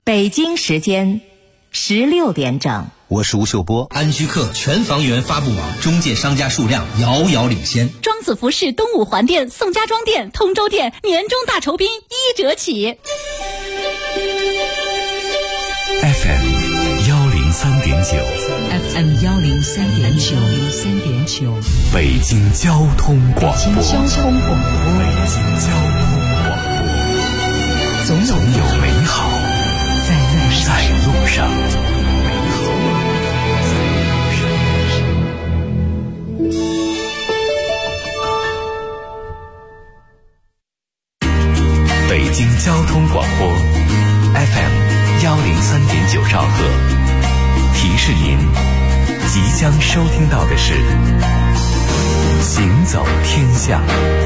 北京时间16点整。 我是吴秀波。 安居客全房源发布网中介商家数量遥遥领先。 庄子服饰东五环店、宋家庄店、通州店年终大酬宾1折起。 FM 103.9 FM 103.9 北京交通广播。 北京交通广播，总有美好在路上。 北京交通广播 FM 103.9兆赫，提示您即将收听到的是行走天下。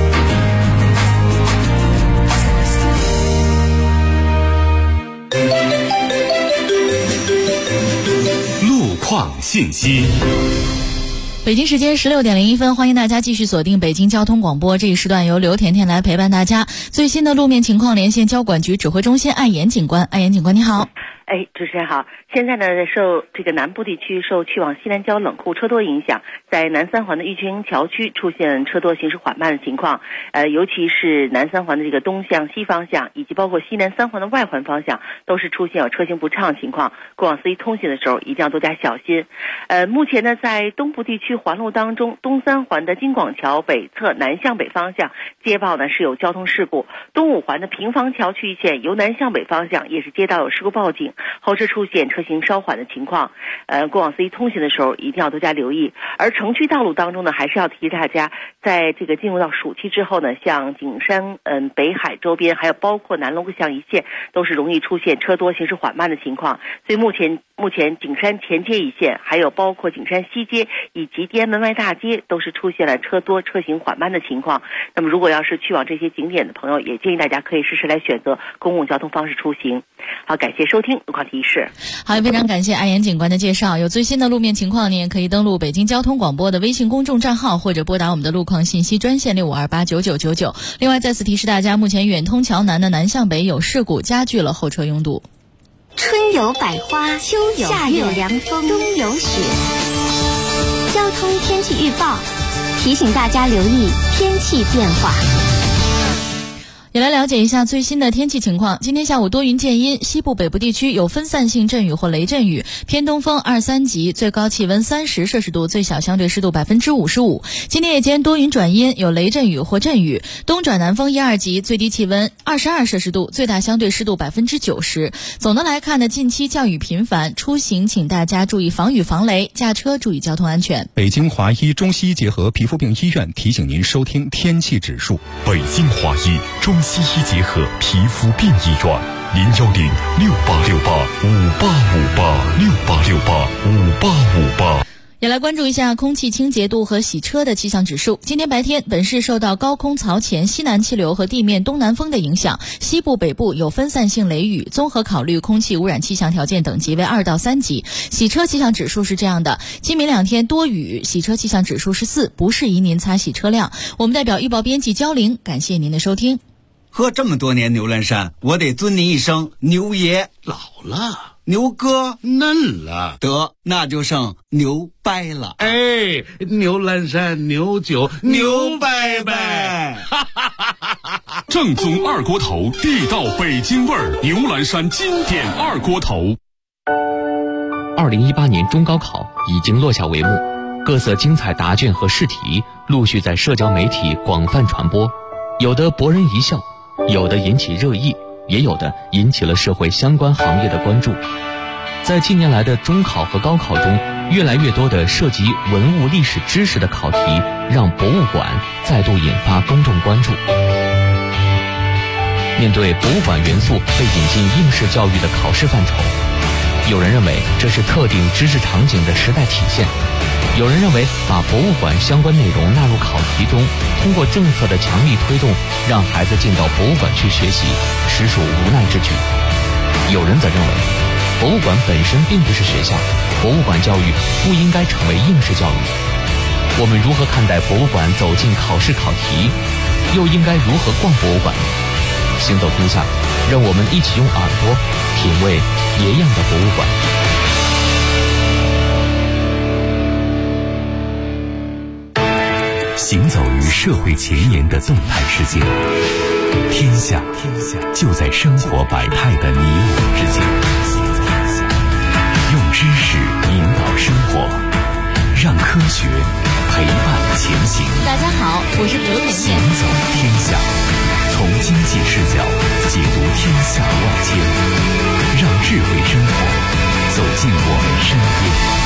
路况信息。 北京时间16点01分，欢迎大家继续锁定北京交通广播，这一时段由刘甜甜来陪伴大家。最新的路面情况连线交管局指挥中心艾岩警官。艾岩警官你好。 主持人好。现在呢，受这个南部地区受去往西南郊冷库车多影响，在南三环的玉泉桥区出现车多行驶缓慢的情况，尤其是南三环的这个东向西方向，以及包括西南三环的外环方向，都是出现有车行不畅情况。过往司机通行的时候一定要多加小心。目前呢，在东部地区环路当中，东三环的京广桥北侧南向北方向接报呢是有交通事故，东五环的平房桥区域线由南向北方向也是接到有事故报警，后车出现车行稍缓的情况。过往司机通行的时候一定要多加留意。而城区道路当中呢，还是要提醒大家，在这个进入到暑期之后呢，像景山、北海周边，还有包括南龙巷一线，都是容易出现车多行驶缓慢的情况。所以目前景山前街一线，还有包括景山西街以及天安门外大街，都是出现了车多车行缓慢的情况。那么如果要是去往这些景点的朋友，也建议大家可以试试来选择公共交通方式出行。好，感谢收听路况提示。 好，也非常感谢艾岩警官的介绍。有最新的路面情况，你也可以登录北京交通广播的微信公众账号，或者拨打我们的路况信息专线65289999。另外再次提示大家，目前远通桥南的南向北有事故，加剧了后车拥堵。 春有百花，秋有夏有凉风，冬有雪。交通天气预报提醒大家留意天气变化。 也来了解一下最新的天气情况。今天下午多云见阴，西部北部地区有分散性阵雨或雷阵雨，偏东风2、3级，最高气温30摄氏度，最小相对湿度55%。今天夜间多云转阴，有雷阵雨或阵雨，东转南风1、2级，最低气温22摄氏度，最大相对湿度90%。总的来看呢，近期降雨频繁，出行请大家注意防雨防雷，驾车注意交通安全。 北京华医中西医结合皮肤病医院提醒您收听天气指数。 北京华医中西医结合皮肤病医院，0106868585858，68685858。 也来关注一下空气清洁度和洗车的气象指数。今天白天，本市受到高空槽前西南气流和地面东南风的影响，西部北部有分散性雷雨，综合考虑空气污染气象条件等级为2到3级。洗车气象指数是这样的：今明2天多雨，洗车气象指数是4，不适宜您擦洗车辆。我们代表预报编辑焦玲，感谢您的收听。 喝这么多年牛栏山，我得尊您一声牛爷。 老了， 牛哥嫩了， 得那就剩牛掰了。 哎，牛栏山牛酒牛掰掰， 正宗二锅头，地道北京味儿，牛栏山经典二锅头。 2018年中高考已经落下帷幕，各色精彩答卷和试题陆续在社交媒体广泛传播，有的博人一笑，有的引起热议，也有的引起了社会相关行业的关注。在近年来的中考和高考中，越来越多的涉及文物历史知识的考题，让博物馆再度引发公众关注。面对博物馆元素被引进应试教育的考试范畴，有人认为这是特定知识场景的时代体现，有人认为把博物馆相关内容纳入考题中，通过政策的强力推动，让孩子进到博物馆去学习，实属无奈之举。有人则认为，博物馆本身并不是学校，博物馆教育不应该成为应试教育。我们如何看待博物馆走进考试考题，又应该如何逛博物馆呢？ 行走天下，让我们一起用耳朵品味别样的博物馆。 行走于社会前沿的动态世界，天下就在生活百态的你我之间。用知识引导生活，让科学陪伴前行。 大家好，我是刘甜甜。 行走天下，从经济视角解读天下万千，让智慧生活走进我们身边。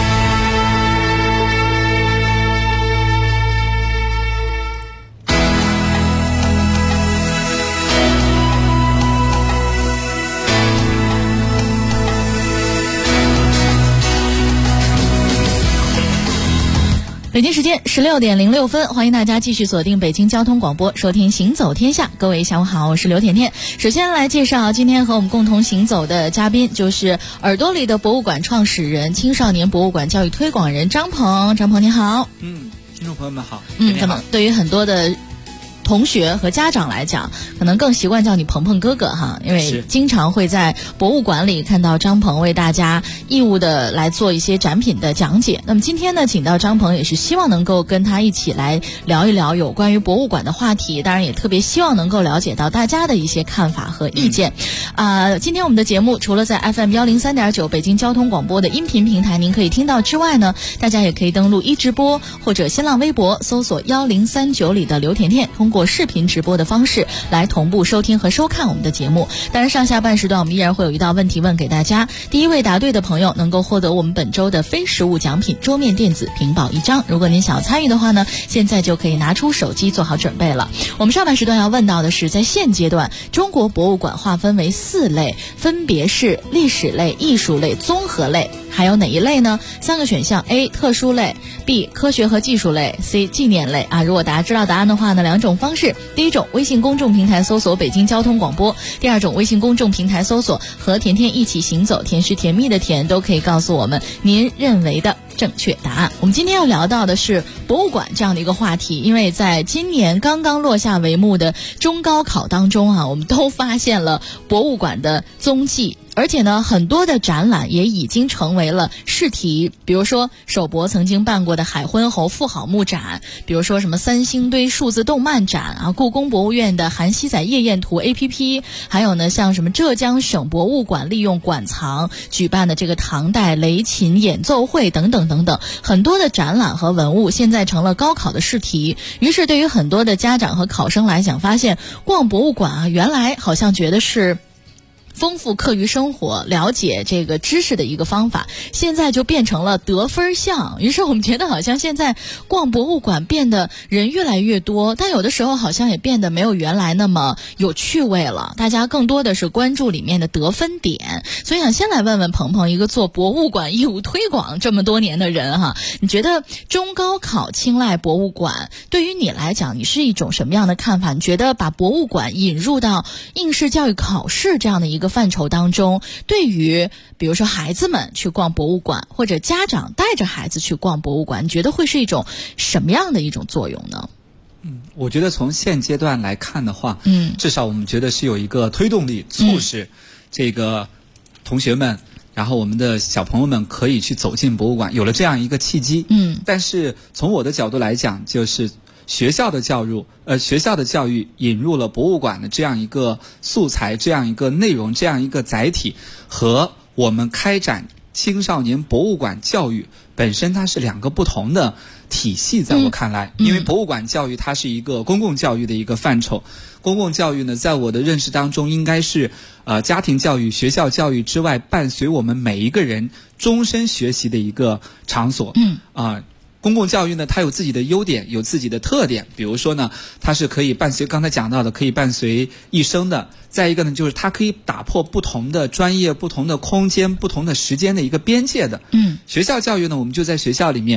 北京时间16点06分，欢迎大家继续锁定北京交通广播，收听行走天下。各位下午好，我是刘甜甜。首先来介绍今天和我们共同行走的嘉宾，就是耳朵里的博物馆创始人、青少年博物馆教育推广人张鹏。张鹏你好。 听众朋友们好。 可能对于很多的同学和家长来讲，可能更习惯叫你鹏鹏哥哥哈，因为经常会在博物馆里看到张鹏为大家义务的来做一些展品的讲解。那么今天呢，请到张鹏也是希望能够跟他一起来聊一聊有关于博物馆的话题，当然也特别希望能够了解到大家的一些看法和意见。今天我们的节目除了在 FM103.9 北京交通广播的音频平台您可以听到之外呢，大家也可以登录一直播或者新浪微博搜索1039里的刘甜甜，通过视频直播的方式来同步收听和收看我们的节目。当然上下半时段我们依然会有一道问题问给大家，第一位答对的朋友能够获得我们本周的非实物奖品桌面电子屏保1张。如果您想要参与的话呢，现在就可以拿出手机做好准备了。我们上半时段要问到的是，在现阶段中国博物馆划分为4类，分别是历史类、艺术类、综合类，还有哪一类呢？3个选项 A 特殊类， B 科学和技术类， C 纪念类如果大家知道答案的话呢，2种方式。第一种，微信公众平台搜索北京交通广播；第二种，微信公众平台搜索和甜甜一起行走，甜是甜蜜的甜，都可以告诉我们您认为的正确答案。我们今天要聊到的是博物馆这样的一个话题，因为在今年刚刚落下帷幕的中高考当中我们都发现了博物馆的踪迹。而且呢，很多的展览也已经成为了试题，比如说首博曾经办过的海昏侯妇好墓展，比如说什么三星堆数字动漫展故宫博物院的韩熙载夜宴图 APP， 还有呢像什么浙江省博物馆利用馆藏举办的这个唐代雷琴演奏会等等等等，很多的展览和文物现在成了高考的试题。于是对于很多的家长和考生来讲，发现逛博物馆原来好像觉得是丰富课余生活、了解这个知识的一个方法，现在就变成了得分项。于是我们觉得好像现在逛博物馆变得人越来越多，但有的时候好像也变得没有原来那么有趣味了，大家更多的是关注里面的得分点。所以想先来问问鹏鹏，一个做博物馆义务推广这么多年的人你觉得中高考青睐博物馆对于你来讲，你是一种什么样的看法？你觉得把博物馆引入到应试教育考试这样的一个范畴当中，对于比如说孩子们去逛博物馆，或者家长带着孩子去逛博物馆，你觉得会是一种什么样的一种作用呢？ 我觉得从现阶段来看的话，至少我们觉得是有一个推动力，促使这个同学们，然后我们的小朋友们可以去走进博物馆，有了这样一个契机。但是从我的角度来讲，就是学校的教育引入了博物馆的这样一个素材、这样一个内容、这样一个载体，和我们开展青少年博物馆教育本身它是2个不同的体系。在我看来，因为博物馆教育它是一个公共教育的一个范畴，公共教育呢，在我的认识当中应该是家庭教育、学校教育之外，伴随我们每一个人终身学习的一个场所。公共教育呢，它有自己的优点，有自己的特点。比如说呢，它是可以伴随刚才讲到的，可以伴随一生的。再一个呢，就是它可以打破不同的专业、不同的空间、不同的时间的一个边界的。学校教育呢，我们就在学校里面，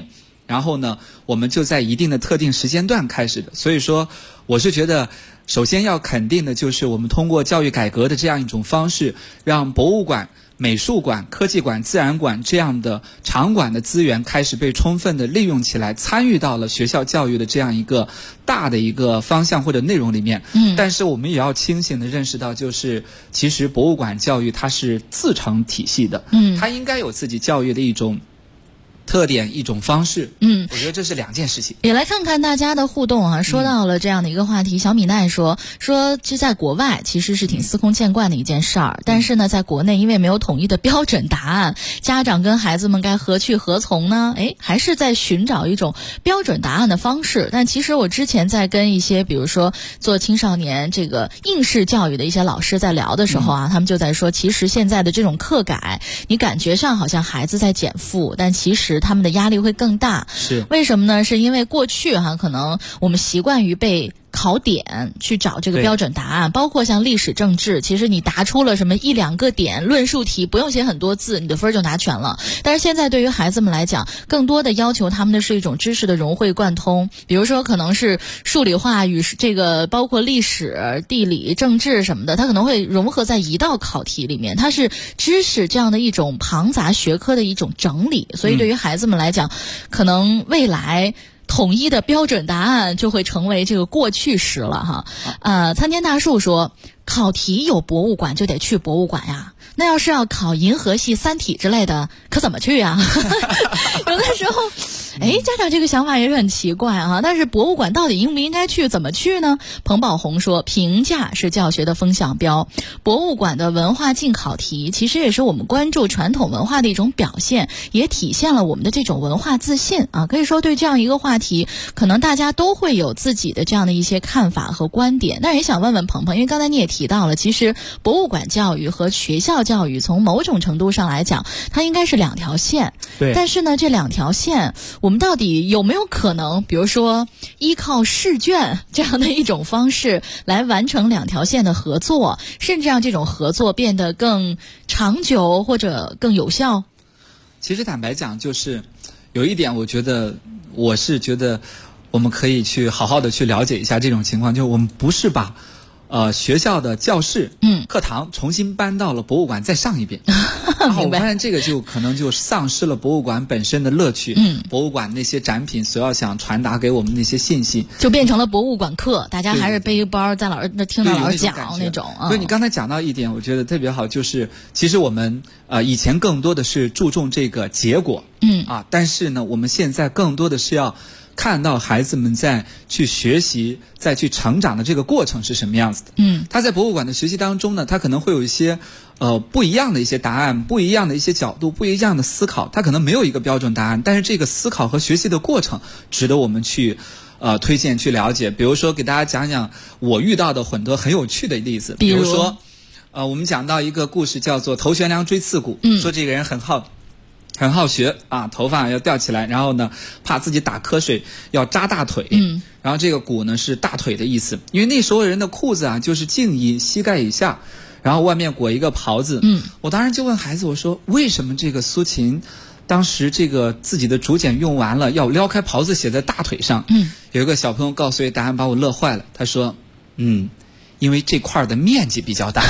然后呢，我们就在一定的特定时间段开始的。所以说，我是觉得，首先要肯定的就是我们通过教育改革的这样一种方式，让博物馆、美术馆、科技馆、自然馆这样的场馆的资源开始被充分的利用起来，参与到了学校教育的这样一个大的一个方向或者内容里面。但是我们也要清醒的认识到，就是其实博物馆教育它是自成体系的，它应该有自己教育的一种特点，一种方式。我觉得这是两件事情。 也来看看大家的互动啊，说到了这样的一个话题，小米奈说这在国外其实是挺司空见惯的一件事儿，但是呢，在国内因为没有统一的标准答案，家长跟孩子们该何去何从呢？还是在寻找一种标准答案的方式。但其实我之前在跟一些比如说做青少年这个应试教育的一些老师在聊的时候啊，他们就在说，其实现在的这种课改，你感觉上好像孩子在减负，但其实他们的压力会更大。 是为什么呢？是因为过去可能我们习惯于被考点去找这个标准答案，包括像历史政治，其实你答出了什么1、2个点论述题，不用写很多字，你的分就拿全了。但是现在对于孩子们来讲，更多的要求他们的是一种知识的融会贯通，比如说可能是数理化与这个包括历史、地理、政治什么的，它可能会融合在一道考题里面，它是知识这样的一种庞杂学科的一种整理。所以对于孩子们来讲，可能未来统一的标准答案就会成为这个过去时了哈。参天大树说，考题有博物馆就得去博物馆呀，那要是要考银河系、三体之类的，可怎么去呀？有的时候家长这个想法也是很奇怪啊。但是博物馆到底应不应该去，怎么去呢？彭宝红说，评价是教学的风向标，博物馆的文化进考题其实也是我们关注传统文化的一种表现，也体现了我们的这种文化自信啊。可以说对这样一个话题，可能大家都会有自己的这样的一些看法和观点。但是也想问问鹏鹏，因为刚才你也提到了，其实博物馆教育和学校教育从某种程度上来讲，它应该是2条线。 对。 但是呢，这2条线我们到底有没有可能，比如说依靠试卷这样的一种方式来完成2条线的合作，甚至让这种合作变得更长久或者更有效？ 其实坦白讲，就是有一点，我是觉得我们可以去好好的去了解一下这种情况，就是我们不是把学校的教室、课堂重新搬到了博物馆再上一遍。然后我发现这个就可能就丧失了博物馆本身的乐趣。博物馆那些展品所要想传达给我们那些信息， 就变成了博物馆课，大家还是背一包在老师那听到老师讲那种。 所以你刚才讲到一点，我觉得特别好，就是其实我们以前更多的是注重这个结果，但是呢，我们现在更多的是要看到孩子们在去学习、在去成长的这个过程是什么样子的。他在博物馆的学习当中呢，他可能会有一些不一样的一些答案，不一样的一些角度，不一样的思考，他可能没有一个标准答案，但是这个思考和学习的过程值得我们去推荐去了解。比如说给大家讲讲我遇到的很多很有趣的例子，比如说我们讲到一个故事叫做头悬梁锥刺股，说这个人很好学啊，头发要吊起来，然后呢怕自己打瞌睡要扎大腿，然后这个股呢是大腿的意思，因为那时候人的裤子啊就是净衣膝盖以下，然后外面裹一个袍子。我当时就问孩子，我说为什么这个苏秦当时这个自己的竹简用完了要撩开袍子写在大腿上？有一个小朋友告诉我答案，把我乐坏了。他说因为这块的面积比较大。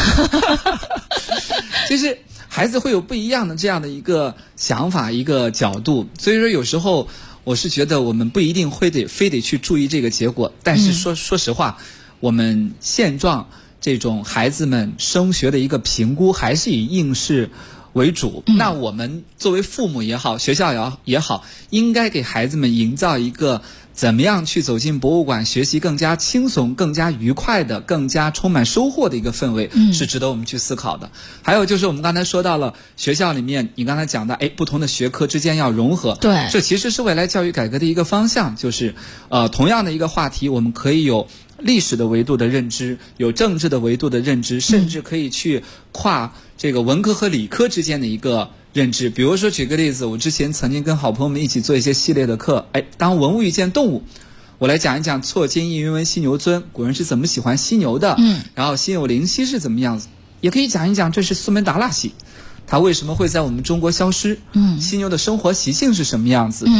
就是孩子会有不一样的这样的一个想法，一个角度。所以说有时候我是觉得我们不一定非得去注意这个结果，但是说实话，我们现状这种孩子们升学的一个评估还是以应试为主。那我们作为父母也好，学校也好，应该给孩子们营造一个怎么样去走进博物馆学习更加轻松、更加愉快的、更加充满收获的一个氛围，是值得我们去思考的。还有就是我们刚才说到了学校里面，你刚才讲的，不同的学科之间要融合， 对， 这其实是未来教育改革的一个方向。就是同样的一个话题，我们可以有历史的维度的认知，有政治的维度的认知，甚至可以去跨这个文科和理科之间的一个认知。比如说举个例子，我之前曾经跟好朋友们一起做一些系列的课，当文物遇见动物，我来讲一讲错金翼云纹犀牛尊，古人是怎么喜欢犀牛的，然后心有灵犀是怎么样子，也可以讲一讲这是苏门答腊犀，它为什么会在我们中国消失，犀牛的生活习性是什么样子。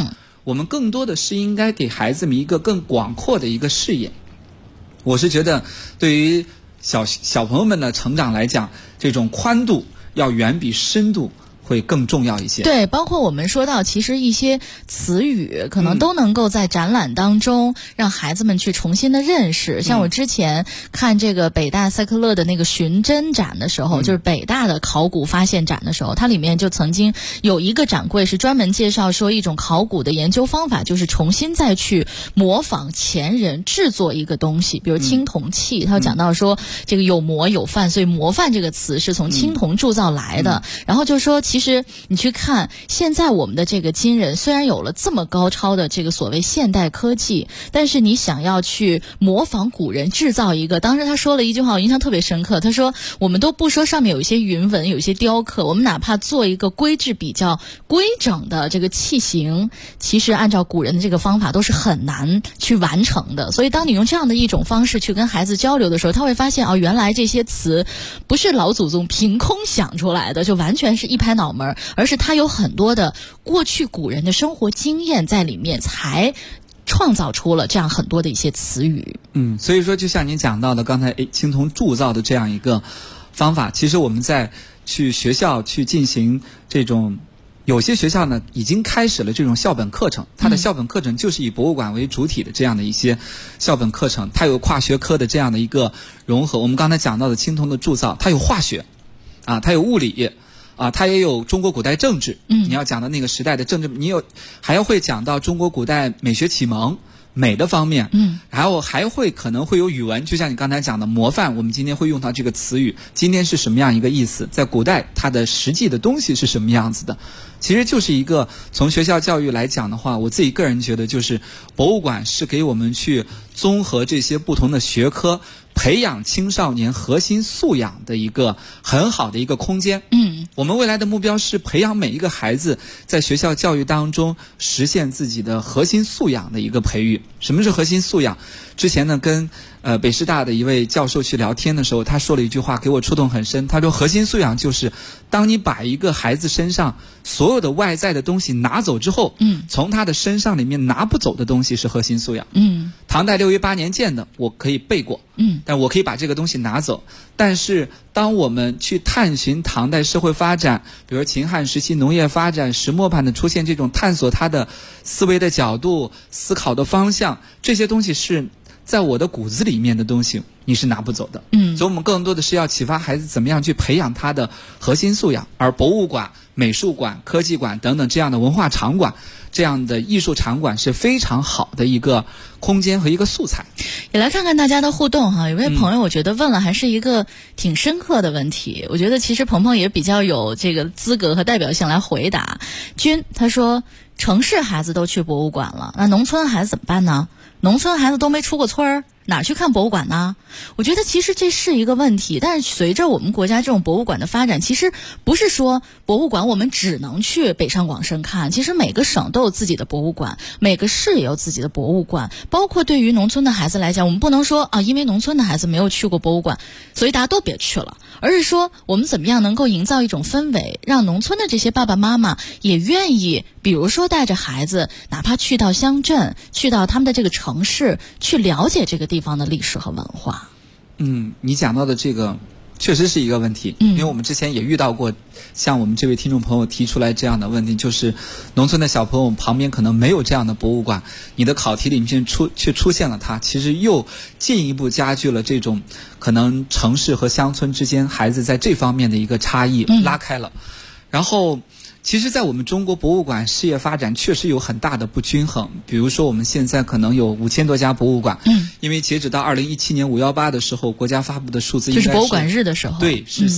我们更多的是应该给孩子们一个更广阔的一个视野。我是觉得对于小朋友们的成长来讲，这种宽度要远比深度会更重要一些。 对，包括我们说到其实一些词语可能都能够在展览当中让孩子们去重新的认识。像我之前看这个北大赛克勒的那个寻真展的时候，就是北大的考古发现展的时候，它里面就曾经有一个展柜是专门介绍说一种考古的研究方法，就是重新再去模仿前人制作一个东西，比如青铜器，他讲到说这个有模有范，所以模范这个词是从青铜铸造来的。然后就说其实你去看现在我们的这个今人虽然有了这么高超的这个所谓现代科技，但是你想要去模仿古人制造一个，当时他说了一句话我印象特别深刻，他说我们都不说上面有一些云纹有一些雕刻，我们哪怕做一个规制比较规整的这个器型，其实按照古人的这个方法都是很难去完成的。所以当你用这样的一种方式去跟孩子交流的时候，他会发现原来这些词不是老祖宗凭空想出来的，就完全是一拍脑门，而是他有很多的过去古人的生活经验在里面，才创造出了这样很多的一些词语。 所以说就像您讲到的刚才青铜铸造的这样一个方法，其实我们在去学校去进行这种，有些学校呢已经开始了这种校本课程，它的校本课程就是以博物馆为主体的这样的一些校本课程，它有跨学科的这样的一个融合。我们刚才讲到的青铜的铸造，它有化学它有物理它也有中国古代政治，你要讲的那个时代的政治，你还要会讲到中国古代美学启蒙美的方面，然后还会可能会有语文，就像你刚才讲的模范，我们今天会用到这个词语，今天是什么样一个意思，在古代它的实际的东西是什么样子的。其实就是一个从学校教育来讲的话，我自己个人觉得就是博物馆是给我们去综合这些不同的学科，培养青少年核心素养的一个很好的一个空间。我们未来的目标是培养每一个孩子在学校教育当中实现自己的核心素养的一个培育。什么是核心素养？之前呢跟北师大的一位教授去聊天的时候，他说了一句话给我触动很深，他说核心素养就是当你把一个孩子身上所有的外在的东西拿走之后，从他的身上里面拿不走的东西是核心素养。唐代6月8年建的我可以背过，但我可以把这个东西拿走。但是当我们去探寻唐代社会发展，比如秦汉时期农业发展，石磨盘的出现，这种探索它的思维的角度、思考的方向，这些东西是在我的骨子里面的东西，你是拿不走的。所以我们更多的是要启发孩子怎么样去培养他的核心素养，而博物馆、美术馆、科技馆等等这样的文化场馆，这样的艺术场馆是非常好的一个空间和一个素材。 也来看看大家的互动哈，有位朋友我觉得问了还是一个挺深刻的问题，我觉得其实鹏鹏也比较有这个资格和代表性来回答。君他说城市孩子都去博物馆了，那农村孩子怎么办呢？农村孩子都没出过村儿，哪去看博物馆呢？我觉得其实这是一个问题，但是随着我们国家这种博物馆的发展，其实不是说博物馆我们只能去北上广深看，其实每个省都有自己的博物馆，每个市也有自己的博物馆。包括对于农村的孩子来讲，我们不能说因为农村的孩子没有去过博物馆，所以大家都别去了，而是说我们怎么样能够营造一种氛围，让农村的这些爸爸妈妈也愿意，比如说带着孩子哪怕去到乡镇，去到他们的这个城市，去了解这个地方的历史和文化。 你讲到的这个确实是一个问题，因为我们之前也遇到过像我们这位听众朋友提出来这样的问题，就是农村的小朋友旁边可能没有这样的博物馆，你的考题里面却出现了它，其实又进一步加剧了这种可能城市和乡村之间孩子在这方面的一个差异拉开了。然后其实在我们中国博物馆事业发展确实有很大的不均衡，比如说我们现在可能有5000多家博物馆，因为截止到2017年518的时候，国家发布的数字应该是， 就是博物馆日的时候， 对，是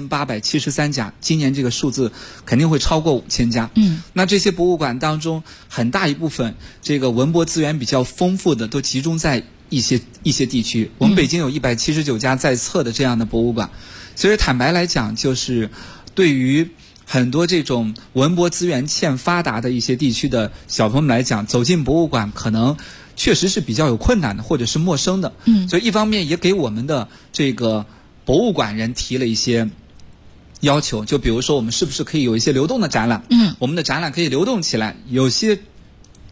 4873家，今年这个数字肯定会超过5000家。那这些博物馆当中很大一部分这个文博资源比较丰富的都集中在一些地区，我们北京有179家在册的这样的博物馆。所以坦白来讲，就是对于很多这种文博资源欠发达的一些地区的小朋友们来讲，走进博物馆可能确实是比较有困难的，或者是陌生的。所以一方面也给我们的这个博物馆人提了一些要求，就比如说我们是不是可以有一些流动的展览，我们的展览可以流动起来，有些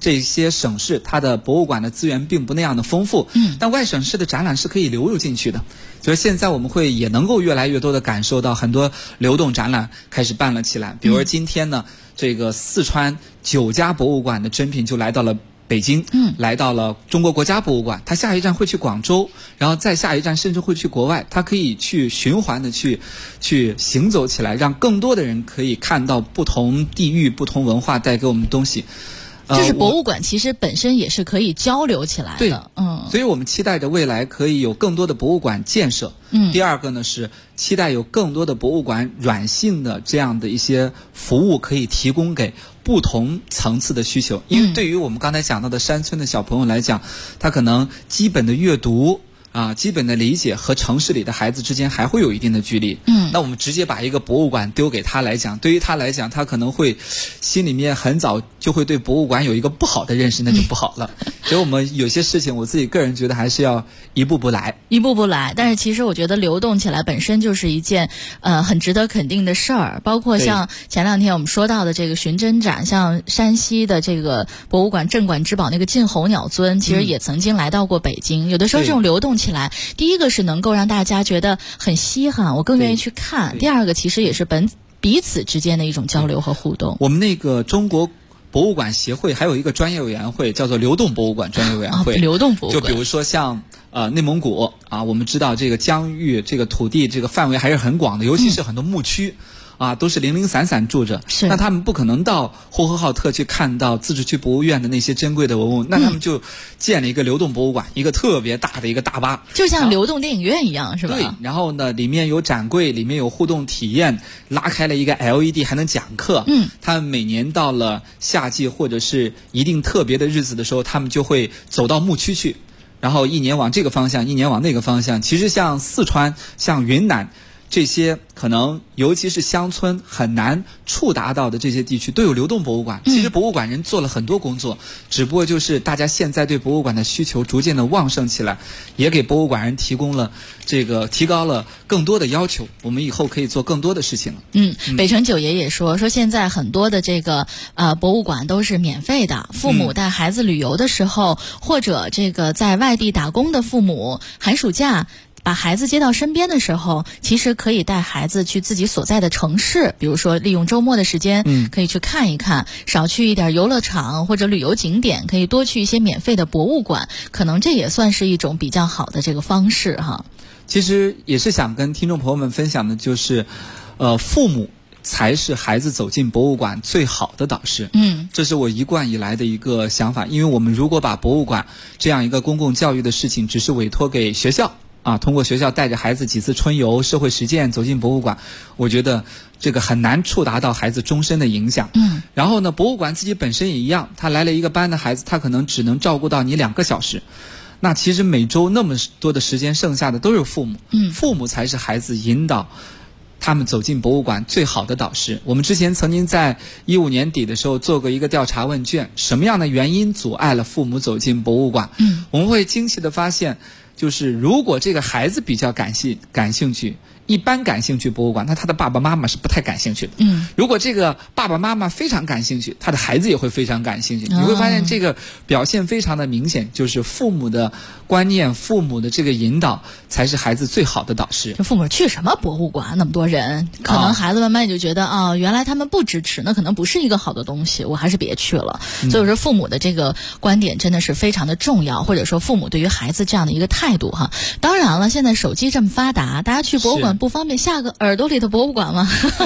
这些省市它的博物馆的资源并不那样的丰富，但外省市的展览是可以流入进去的。所以现在我们会也能够越来越多的感受到很多流动展览开始办了起来。比如今天呢，这个四川9家博物馆的珍品就来到了北京，来到了中国国家博物馆，他下一站会去广州，然后再下一站甚至会去国外，他可以去循环的去行走起来，让更多的人可以看到不同地域、不同文化带给我们的东西。 就是博物馆其实本身也是可以交流起来的， 对，所以我们期待着未来可以有更多的博物馆建设。第二个呢是期待有更多的博物馆软性的这样的一些服务可以提供给不同层次的需求，因为对于我们刚才讲到的山村的小朋友来讲，他可能基本的阅读基本的理解和城市里的孩子之间还会有一定的距离。那我们直接把一个博物馆丢给他来讲，对于他来讲，他可能会心里面很早就会对博物馆有一个不好的认识，那就不好了。所以我们有些事情，我自己个人觉得还是要一步步来。 但是其实我觉得流动起来本身就是一件很值得肯定的事儿。包括像前2天我们说到的这个寻真展，像山西的这个博物馆镇馆之宝那个晋候鸟尊，其实也曾经来到过北京。有的时候这种流动起来，第一个是能够让大家觉得很稀罕，我更愿意去看。第二个其实也是彼此之间的一种交流和互动。 我们那个中国博物馆协会还有一个专业委员会，叫做流动博物馆专业委员会。 流动博物馆， 就比如说像内蒙古我们知道这个疆域这个土地这个范围还是很广的，尤其是很多牧区。都是零零散散住着，那他们不可能到呼和浩特去看到自治区博物院的那些珍贵的文物，那他们就建了一个流动博物馆，一个特别大的一个大巴， 就像流动电影院一样，是吧？ 对，然后呢，里面有展柜，里面有互动体验，拉开了一个 LED， 还能讲课。他们每年到了夏季或者是一定特别的日子的时候，他们就会走到牧区去，然后一年往这个方向，一年往那个方向。其实像四川、像云南这些可能尤其是乡村很难触达到的这些地区都有流动博物馆。其实博物馆人做了很多工作，只不过就是大家现在对博物馆的需求逐渐的旺盛起来，也给博物馆人提高了更多的要求，我们以后可以做更多的事情了。 北城九爷也说现在很多的这个博物馆都是免费的，父母带孩子旅游的时候，或者这个在外地打工的父母寒暑假把孩子接到身边的时候，其实可以带孩子去自己所在的城市，比如说利用周末的时间可以去看一看，少去一点游乐场或者旅游景点，可以多去一些免费的博物馆，可能这也算是一种比较好的这个方式哈。 其实也是想跟听众朋友们分享的就是父母才是孩子走进博物馆最好的导师。这是我一贯以来的一个想法，因为我们如果把博物馆这样一个公共教育的事情只是委托给学校通过学校带着孩子几次春游、社会实践走进博物馆，我觉得这个很难触达到孩子终身的影响。然后呢，博物馆自己本身也一样，他来了一个班的孩子，他可能只能照顾到你2个小时。那其实每周那么多的时间，剩下的都是父母。父母才是孩子引导他们走进博物馆最好的导师。我们之前曾经在15年底的时候做过一个调查问卷，什么样的原因阻碍了父母走进博物馆？我们会惊奇的发现，就是如果这个孩子比较感兴趣，一般感兴趣博物馆，那他的爸爸妈妈是不太感兴趣的。如果这个爸爸妈妈非常感兴趣，他的孩子也会非常感兴趣。你会发现这个表现非常的明显，就是父母的观念、父母的这个引导才是孩子最好的导师。 这父母去什么博物馆那么多人，可能孩子慢慢就觉得原来他们不支持，那可能不是一个好的东西，我还是别去了。所以说父母的这个观点真的是非常的重要，或者说父母对于孩子这样的一个态度哈。当然了，现在手机这么发达，大家去博物馆不方便下个耳朵里的博物馆吗？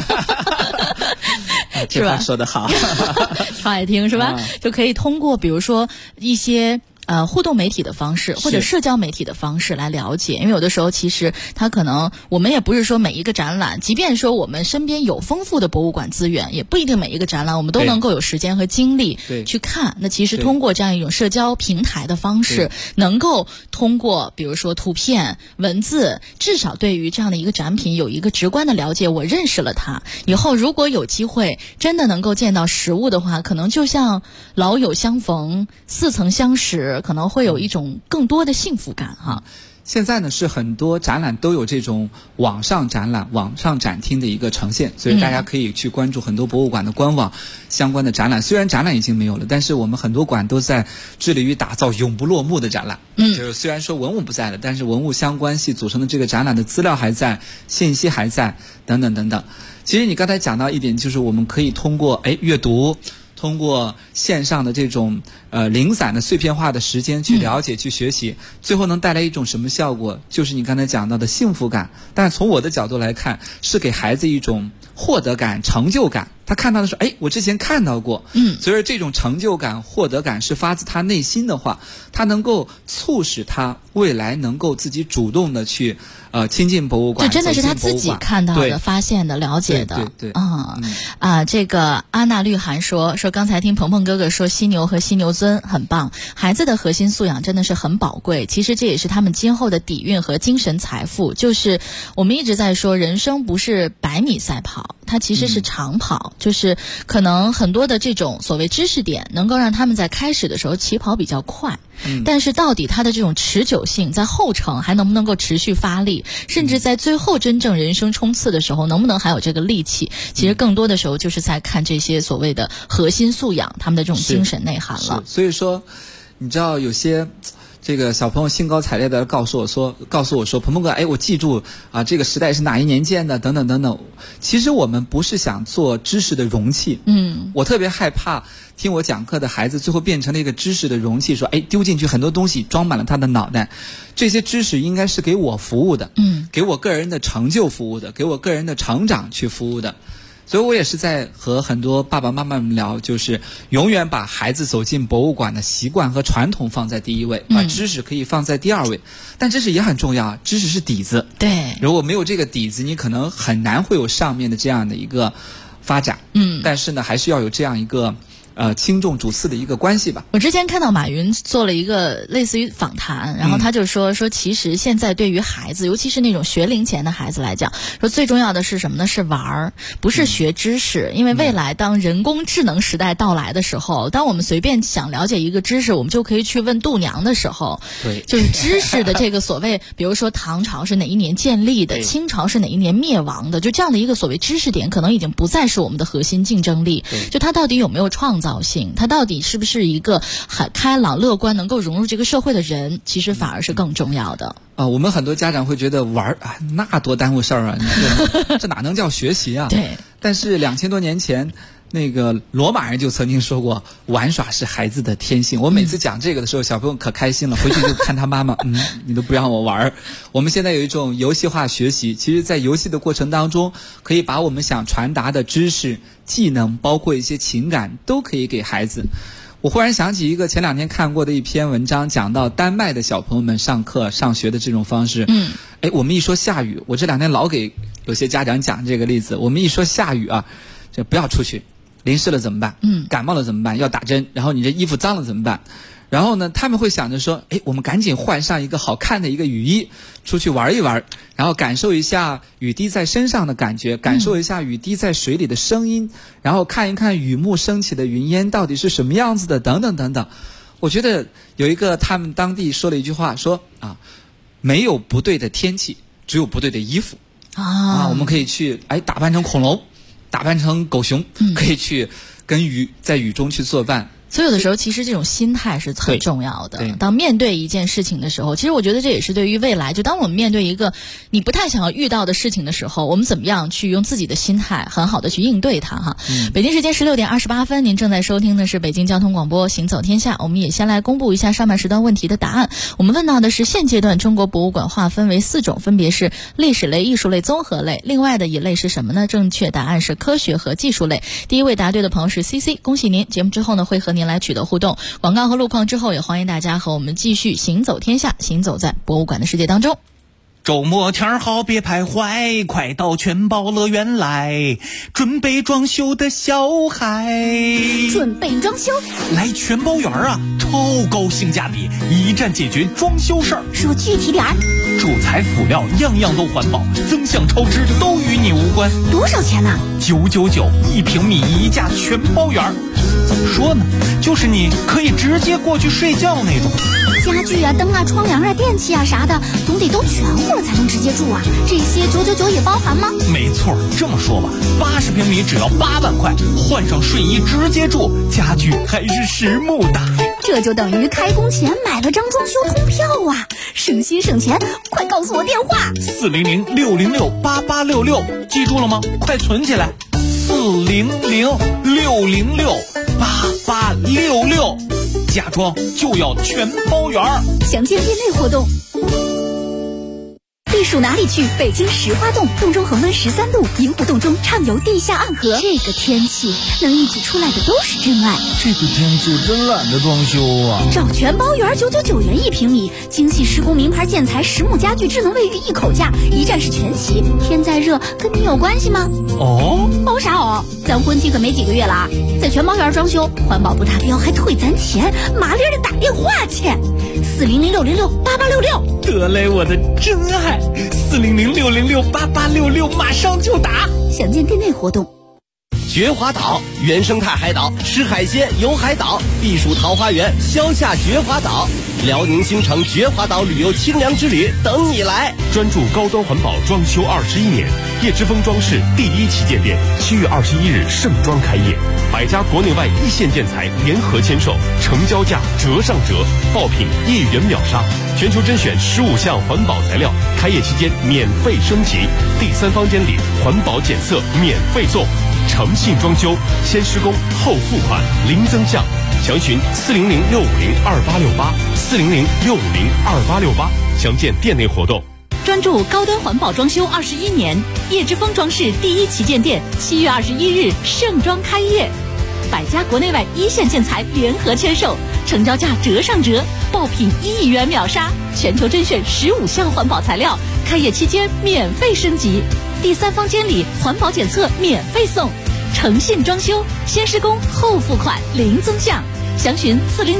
是吧？说得好， 超爱听是吧？就可以通过比如说一些互动媒体的方式或者社交媒体的方式来了解。因为有的时候其实它可能我们也不是说每一个展览，即便说我们身边有丰富的博物馆资源，也不一定每一个展览我们都能够有时间和精力去看。那其实通过这样一种社交平台的方式，能够通过比如说图片、文字，至少对于这样的一个展品有一个直观的了解，我认识了它。以后如果有机会真的能够见到实物的话，可能就像老友相逢、似曾相识，可能会有一种更多的幸福感哈。 现在呢是很多展览都有这种网上展览、网上展厅的一个呈现，所以大家可以去关注很多博物馆的官网相关的展览。虽然展览已经没有了，但是我们很多馆都在致力于打造永不落幕的展览。就是虽然说文物不在了，但是文物相关系组成的这个展览的资料还在，信息还在，等等等等。其实你刚才讲到一点，就是我们可以通过阅读，通过线上的这种零散的碎片化的时间去了解、去学习，最后能带来一种什么效果？就是你刚才讲到的幸福感。但从我的角度来看，是给孩子一种获得感、成就感。他看到的是，我之前看到过，所以这种成就感、获得感是发自他内心的话，他能够促使他未来能够自己主动的去亲近博物馆。 这真的是他自己看到的、发现的、了解的。 对。 这个阿娜绿涵说刚才听鹏鹏哥哥说犀牛和犀牛尊很棒，孩子的核心素养真的是很宝贵。其实这也是他们今后的底蕴和精神财富。就是我们一直在说，人生不是100米赛跑，它其实是长跑。就是可能很多的这种所谓知识点能够让他们在开始的时候起跑比较快，但是到底它的这种持久性在后程还能不能够持续发力，甚至在最后真正人生冲刺的时候能不能还有这个力气，其实更多的时候就是在看这些所谓的核心素养，他们的这种精神内涵了。 所以说你知道有些这个小朋友兴高采烈的告诉我说鹏鹏哥，我记住啊，这个时代是哪一年建的，等等等等。其实我们不是想做知识的容器，我特别害怕听我讲课的孩子最后变成了一个知识的容器，说丢进去很多东西装满了他的脑袋。这些知识应该是给我服务的，给我个人的成就服务的，给我个人的成长去服务的。所以我也是在和很多爸爸妈妈们聊，就是永远把孩子走进博物馆的习惯和传统放在第一位，把知识可以放在第二位。但知识也很重要，知识是底子。 对， 如果没有这个底子，你可能很难会有上面的这样的一个发展。但是呢，还是要有这样一个轻重主次的一个关系吧。 我之前看到马云做了一个类似于访谈，然后他就说其实现在对于孩子，尤其是那种学龄前的孩子来讲，说最重要的是什么呢？是玩儿，不是学知识。因为未来当人工智能时代到来的时候，当我们随便想了解一个知识，我们就可以去问度娘的时候， 对， 就是知识的这个所谓，比如说唐朝是哪一年建立的，清朝是哪一年灭亡的，就这样的一个所谓知识点，可能已经不再是我们的核心竞争力。就它到底有没有创造性，它到底是不是一个很开朗乐观能够融入这个社会的人，其实反而是更重要的。 我们很多家长会觉得玩那多耽误事儿啊，这哪能叫学习啊？ 对。 但是2000多年前那个罗马人就曾经说过，玩耍是孩子的天性。我每次讲这个的时候，小朋友可开心了，回去就看他妈妈，你都不让我玩。我们现在有一种游戏化学习，其实在游戏的过程当中，可以把我们想传达的知识、技能，包括一些情感，都可以给孩子。我忽然想起一个前2天看过的一篇文章，讲到丹麦的小朋友们上课上学的这种方式。我们一说下雨，我这2天老给有些家长讲这个例子，我们一说下雨啊，就不要出去，淋湿了怎么办？感冒了怎么办？要打针。然后你这衣服脏了怎么办？然后呢，他们会想着说，我们赶紧换上一个好看的一个雨衣，出去玩一玩，然后感受一下雨滴在身上的感觉，感受一下雨滴在水里的声音，然后看一看雨幕升起的云烟到底是什么样子的，等等等等。我觉得有一个他们当地说了一句话，说没有不对的天气，只有不对的衣服。我们可以去打扮成恐龙，打扮成狗熊，可以去跟雨在雨中去作伴。 所以有的时候其实这种心态是很重要的。当面对一件事情的时候，其实我觉得这也是对于未来，就当我们面对一个你不太想要遇到的事情的时候，我们怎么样去用自己的心态很好的去应对它哈。北京时间16点28分，您正在收听的是北京交通广播行走天下。我们也先来公布一下上半时段问题的答案。我们问到的是现阶段中国博物馆划分为4种，分别是历史类、艺术类、综合类。另外的一类是什么呢？正确答案是科学和技术类。第一位答对的朋友是 CC， 恭喜您。节目之后呢，会和您来取得互动。广告和路况之后，也欢迎大家和我们继续行走天下，行走在博物馆的世界当中。 周末天好别徘徊，快到全宝乐园来，准备装修的小孩。 准备装修？ 来全宝园啊，超高性价比，一站解决装修事儿。 说具体点儿。 主材辅料样样都环保，增项超支都与你无关。 多少钱呢 ？999，1平米1价全包园。怎么说呢？就是你可以直接过去睡觉那种。 家具啊、灯啊、窗帘啊、电器啊啥的，总得都全乎了才能直接住啊。这些999也包含吗？ 没错，这么说吧，80平米只要8万块，换上睡衣直接住，家具还是实木的。 这就等于开工前买了张装修通票啊，省心省钱。快告诉我电话 ，400-606-8866，记住了吗？快存起来，400-606-8866，家装就要全包圆。 详见店内活动。避暑哪里去？北京石花洞，洞中恒温13度，萤火洞中畅游地下暗河。这个天气能一起出来的都是真爱。 这个天气真懒得装修啊！ 找全包圆999元1平米，精细施工名牌建材，实木家具，智能卫浴，一口价，一站式全齐。天再热，跟你有关系吗？ 哦， 哦啥哦？咱婚期可没几个月了啊！在全包圆装修，环保不达标还退咱钱，麻利的打电话去，400-606-8866。 得嘞，我的真爱，400-606-8866，马上就打。 详见店内活动。 绝华岛原生态海岛，吃海鲜游海岛，避暑桃花源消夏绝华岛，辽宁兴城绝华岛旅游清凉之旅等你来。 专注高端环保装修21年，叶之峰装饰第1旗舰店7月21日盛装开业，100家国内外一线建材联合签售，成交价折上折，爆品1元秒杀，全球甄选15项环保材料，开业期间免费升级，第3方监理，环保检测免费送。诚信装修，先施工后付款，零增项。详询400-650-2868，400-650-2868，详见店内活动。 专注高端环保装修21年，叶之峰装饰第1旗舰店7月21日盛装开业，100家国内外一线建材联合签售，成交价折上折，爆品1元秒杀，全球甄选15项环保材料，开业期间免费升级，第3方监理，环保检测免费送。诚信装修，先施工后付款，零增项。详询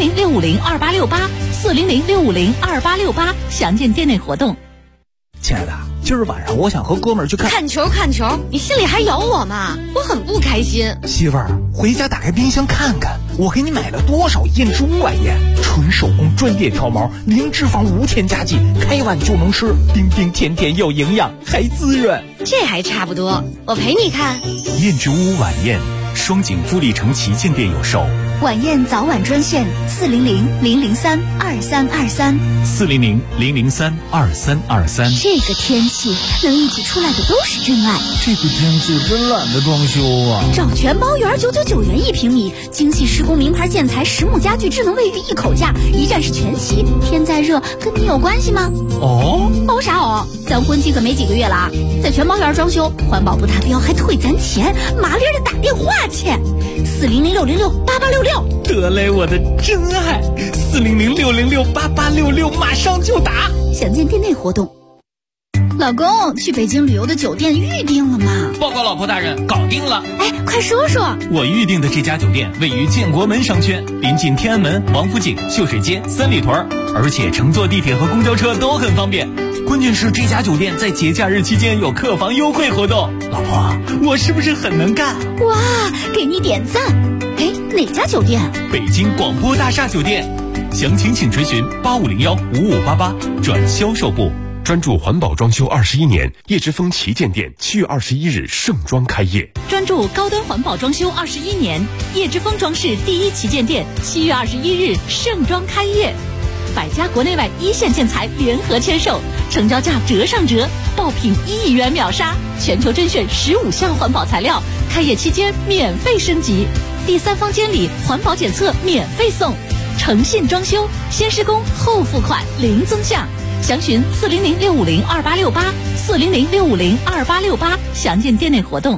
400-650-2868，400-650-2868，详见店内活动。 亲爱的，今儿晚上我想和哥们儿去看球，你心里还有我吗？我很不开心。 媳妇儿，回家打开冰箱看看，我给你买了多少燕之屋晚宴，纯手工专业调毛，零脂肪无添加剂，开碗就能吃，冰冰甜甜又营养，还滋润。 这还差不多，我陪你看。 燕之屋晚宴，双井富力城旗舰店有售。 晚宴早晚专线400-003-2323，400-003-2323。这个天气能一起出来的都是真爱。 这个天气真懒得装修啊！ 找全包圆999元1平米，精细施工名牌建材，实木家具，智能卫浴，一口价，一站式全齐。天再热，跟你有关系吗？ 哦啥哦？咱婚期可没几个月了啊！在全包圆装修，环保不达标还退咱钱，麻利的打电话去，400-606-8866。 得嘞，我的真爱，400-606-8866，马上就打。 详见店内活动。老公，去北京旅游的酒店预定了吗？ 报告老婆大人，搞定了。 哎，快说说。 我预定的这家酒店位于建国门商圈，临近天安门、王府井、秀水街、三里屯，而且乘坐地铁和公交车都很方便。关键是这家酒店在节假日期间有客房优惠活动。老婆，我是不是很能干？ 哇，给你点赞。哎，哪家酒店？ 北京广播大厦酒店。详情请垂询8501-5588转销售部。 专注环保装修21年，叶之峰旗舰店7月21日盛装开业。 专注高端环保装修21年，叶之峰装饰第1旗舰店7月21日盛装开业，100家国内外一线建材联合签售，成交价折上折，爆品1元秒杀，全球甄选15项环保材料，开业期间免费升级，第3方监理，环保检测免费送。诚信装修，先施工后付款，零增项。详询400-650-2868，400-650-2868，详见店内活动。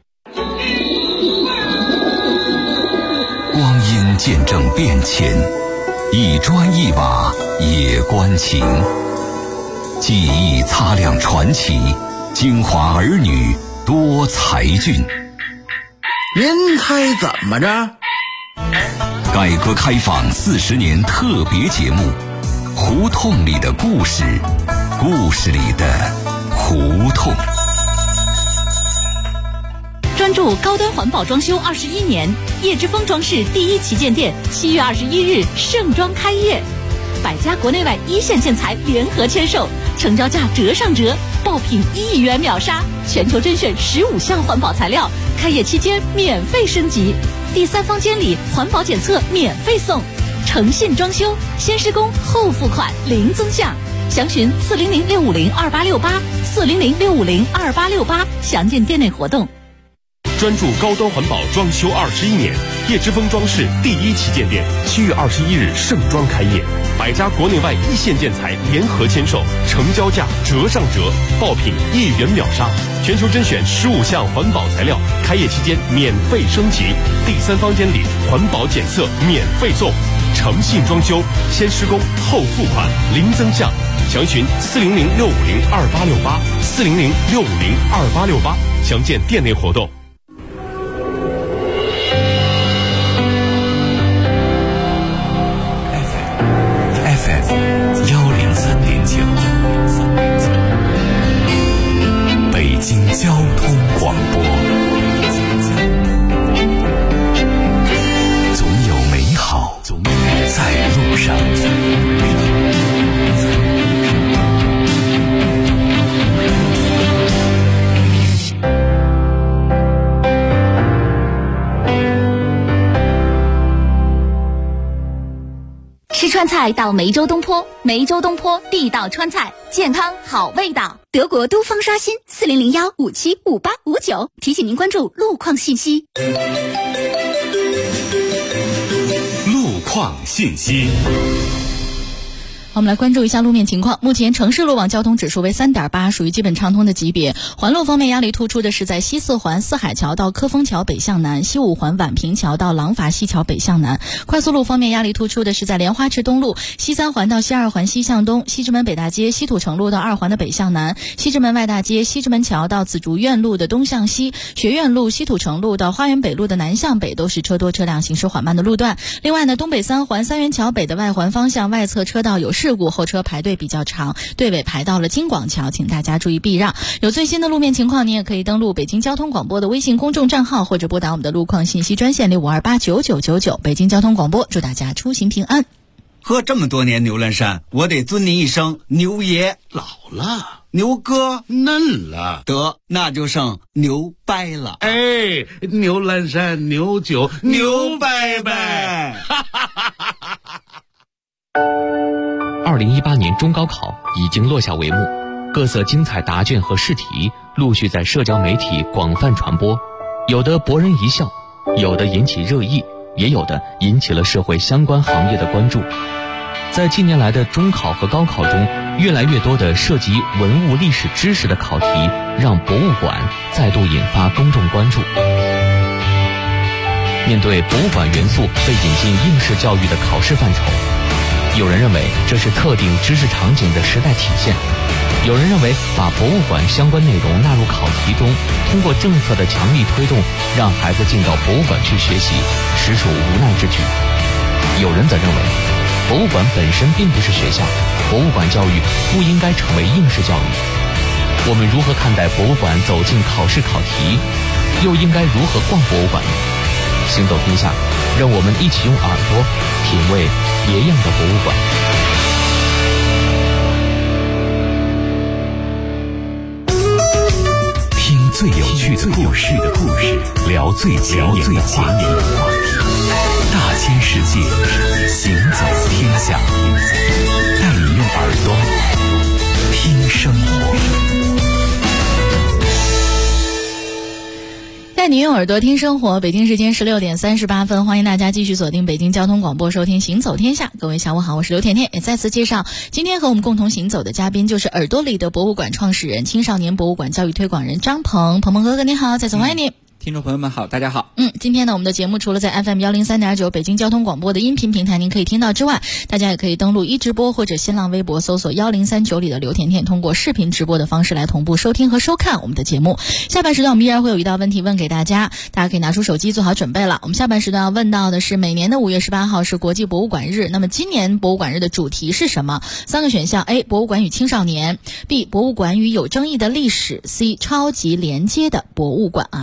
光阴见证变迁，一砖一瓦也关情。记忆擦亮传奇，京华儿女多才俊。 您猜怎么着？ 改革开放40年特别节目，胡同里的故事，故事里的胡同。 专注高端环保装修21年，叶之峰装饰第1旗舰店7月21日盛装开业百家国内外一线建材联合签售，成交价折上折，爆品1亿元秒杀，全球甄选15项环保材料，开业期间免费升级，第三方监理环保检测免费送，诚信装修，先施工后付款零增项，详询400-650-2868，400-650-2868，详见店内活动。 专注高端环保装修21年，叶之峰装饰第1旗舰店7月21日盛装开业，百家国内外一线建材联合签售，成交价折上折，爆品1亿元秒杀，全球甄选15项环保材料，开业期间免费升级，第三方监理环保检测免费送，诚信装修，先施工后付款零增项，详询400-650-2868，400-650-2868，详见店内活动。 北京交通广播，总有美好在路上。 吃川菜到梅州东坡，梅州东坡地道川菜，健康好味道。德国都方刷新400-1575859，提醒您关注路况信息。 路况信息。 我们来关注一下路面情况。目前城市路网交通指数为3.8，属于基本畅通的级别。环路方面，压力突出的是在西四环四海桥到科丰桥北向南，西五环宛平桥到廊坊西桥北向南。快速路方面，压力突出的是在莲花池东路西三环到西二环西向东，西直门北大街西土城路到二环的北向南，西直门外大街西直门桥到紫竹院路的东向西，学院路西土城路到花园北路的南向北都是车多车辆行驶缓慢的路段。另外呢，东北三环三元桥北的外环方向外侧车道有事故，后车排队比较长，队尾排到了京广桥，请大家注意避让。有最新的路面情况，你也可以登录北京交通广播的微信公众账号，或者拨打我们的路况信息专线65289999。北京交通广播，祝大家出行平安。 喝这么多年牛栏山，我得尊您一声牛爷。 老了， 牛哥嫩了， 得那就剩牛掰了。 哎，牛栏山牛酒牛掰掰。 2018年中高考已经落下帷幕，各色精彩答卷和试题陆续在社交媒体广泛传播，有的博人一笑，有的引起热议，也有的引起了社会相关行业的关注。在近年来的中考和高考中，越来越多的涉及文物历史知识的考题，让博物馆再度引发公众关注。面对博物馆元素被引进应试教育的考试范畴，有人认为这是特定知识场景的时代体现，有人认为把博物馆相关内容纳入考题中，通过政策的强力推动，让孩子进到博物馆去学习，实属无奈之举。有人则认为，博物馆本身并不是学校，博物馆教育不应该成为应试教育。我们如何看待博物馆走进考试考题，又应该如何逛博物馆呢？行走天下，让我们一起用耳朵品味别样的博物馆。 听最有趣的故事，聊最前沿的话题。大千世界，行走天下，带你用耳朵听生活。 带你用耳朵听生活，北京时间16点38分，欢迎大家继续锁定北京交通广播收听行走天下。各位下午好，我是刘甜甜，也再次介绍今天和我们共同行走的嘉宾就是耳朵里的博物馆创始人、青少年博物馆教育推广人张鹏。鹏哥哥你好，再次欢迎你。 听众朋友们好，大家好。 今天呢，我们的节目除了在 FM103.9 北京交通广播的音频平台您可以听到之外，大家也可以登录一直播或者新浪微博搜索1039里的刘甜甜，通过视频直播的方式来同步收听和收看我们的节目。下半时段我们依然会有一道问题问给大家，大家可以拿出手机做好准备了。我们下半时段要问到的是，每年的5月18号是国际博物馆日，那么今年博物馆日的主题是什么？3个选项： A. 博物馆与青少年， B. 博物馆与有争议的历史， C. 超级连接的博物馆啊。如果您真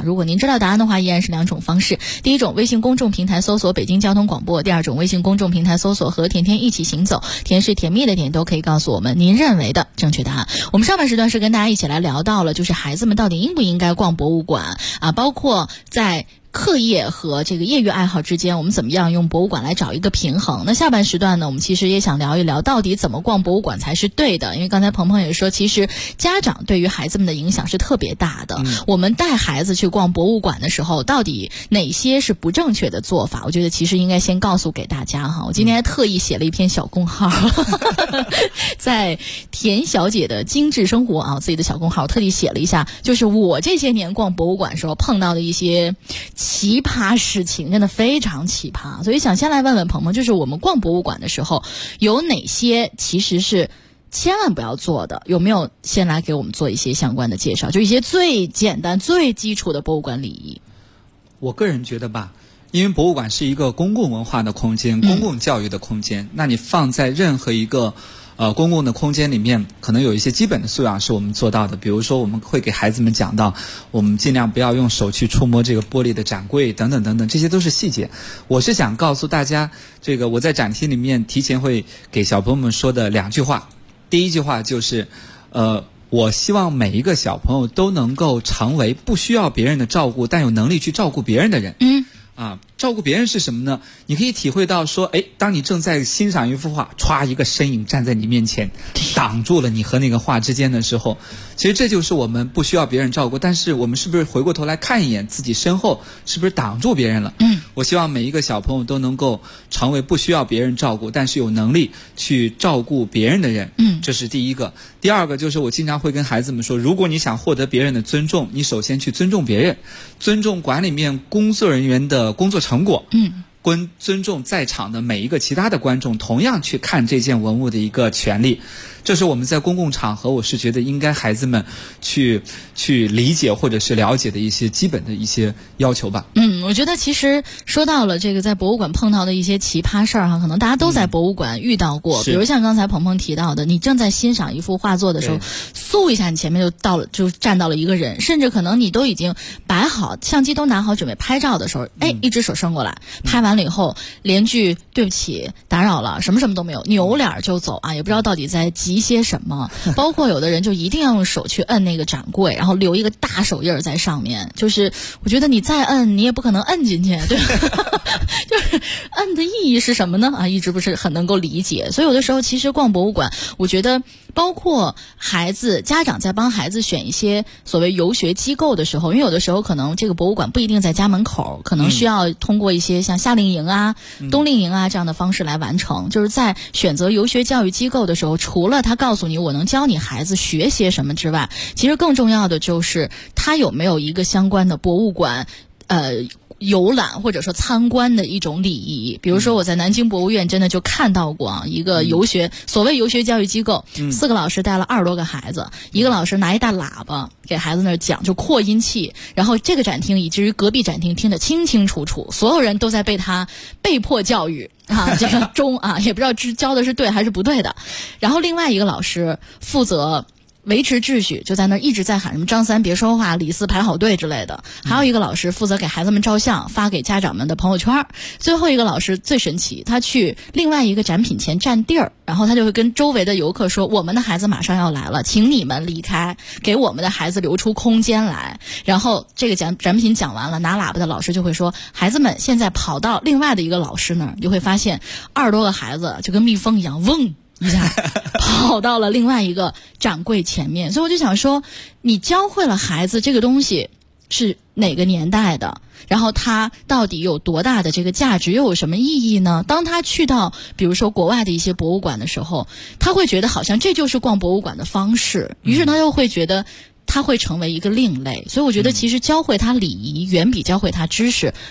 知道答案的话，依然是2种方式。第一种，微信公众平台搜索北京交通广播；第二种，微信公众平台搜索和甜甜一起行走，甜是甜蜜的甜，都可以告诉我们您认为的正确答案。我们上半时段是跟大家一起来聊到了，就是孩子们到底应不应该逛博物馆啊，包括在课业和这个业余爱好之间，我们怎么样用博物馆来找一个平衡。那下半时段呢，我们其实也想聊一聊到底怎么逛博物馆才是对的。因为刚才鹏鹏也说，其实家长对于孩子们的影响是特别大的。我们带孩子去逛博物馆的时候，到底哪些是不正确的做法，我觉得其实应该先告诉给大家哈。我今天还特意写了一篇小公号在田小姐的精致生活啊，自己的小公号特地写了一下，就是我这些年逛博物馆时候碰到的一些奇葩事情，真的非常奇葩。所以想先来问问鹏鹏，就是我们逛博物馆的时候有哪些其实是千万不要做的，有没有先来给我们做一些相关的介绍，就一些最简单最基础的博物馆礼仪。 我个人觉得吧，因为博物馆是一个公共文化的空间，公共教育的空间，那你放在任何一个公共的空间里面，可能有一些基本的素养是我们做到的。比如说我们会给孩子们讲到，我们尽量不要用手去触摸这个玻璃的展柜等等等等，这些都是细节。我是想告诉大家，这个我在展厅里面提前会给小朋友们说的2句话。第一句话就是我希望每一个小朋友都能够成为不需要别人的照顾，但有能力去照顾别人的人。照顾别人是什么呢？你可以体会到说，当你正在欣赏一幅画，歘一个身影站在你面前，挡住了你和那个画之间的时候，其实这就是我们不需要别人照顾，但是我们是不是回过头来看一眼自己身后是不是挡住别人了？我希望每一个小朋友都能够成为不需要别人照顾，但是有能力去照顾别人的人。这是第一个。第二个就是我经常会跟孩子们说，如果你想获得别人的尊重，你首先去尊重别人，尊重馆里面工作人员的工作成果，尊重在场的每一个其他的观众同样去看这件文物的一个权利。这是我们在公共场合，我是觉得应该孩子们去理解或者是了解的一些基本的一些要求吧。 我觉得其实说到了这个在博物馆碰到的一些奇葩事儿哈，可能大家都在博物馆遇到过。比如像刚才鹏鹏提到的，你正在欣赏一幅画作的时候，嗖一下你前面就站到了一个人，甚至可能你都已经摆好相机都拿好准备拍照的时候，一只手伸过来，拍完了以后连句对不起打扰了什么什么都没有，扭脸就走啊，也不知道到底在急些什么。包括有的人就一定要用手去摁那个展柜，然后留一个大手印在上面，就是我觉得你再摁你也不可能摁进去，对就是摁的意义是什么呢？一直不是很能够理解。所以有的时候其实逛博物馆，我觉得包括家长在帮孩子选一些所谓游学机构的时候，因为有的时候可能这个博物馆不一定在家门口，可能需要通过一些像夏令营啊、冬令营啊这样的方式来完成。就是在选择游学教育机构的时候，除了他告诉你我能教你孩子学些什么之外，其实更重要的就是他有没有一个相关的博物馆游览或者说参观的一种礼仪。比如说我在南京博物院真的就看到过一个所谓游学教育机构，4个老师带了20多个孩子，一个老师拿一大喇叭给孩子那儿讲，就扩音器，然后这个展厅以至于隔壁展厅听得清清楚楚，所有人都在被他被迫教育这个也不知道教的是对还是不对的。然后另外一个老师负责维持秩序，就在那儿一直在喊什么张三别说话，李四排好队之类的。还有一个老师负责给孩子们照相，发给家长们的朋友圈。最后一个老师最神奇，他去另外一个展品前占地儿，然后他就会跟周围的游客说，我们的孩子马上要来了，请你们离开，给我们的孩子留出空间来。然后这个展品讲完了，拿喇叭的老师就会说，孩子们现在跑到另外的一个老师那儿，你就会发现20多个孩子就跟蜜蜂一样嗡一下跑到了另外一个展柜前面。所以我就想说，你教会了孩子这个东西是哪个年代的，然后它到底有多大的这个价值，又有什么意义呢？当他去到比如说国外的一些博物馆的时候，他会觉得好像这就是逛博物馆的方式，于是他又会觉得他会成为一个另类。所以我觉得其实教会他礼仪远比教会他知识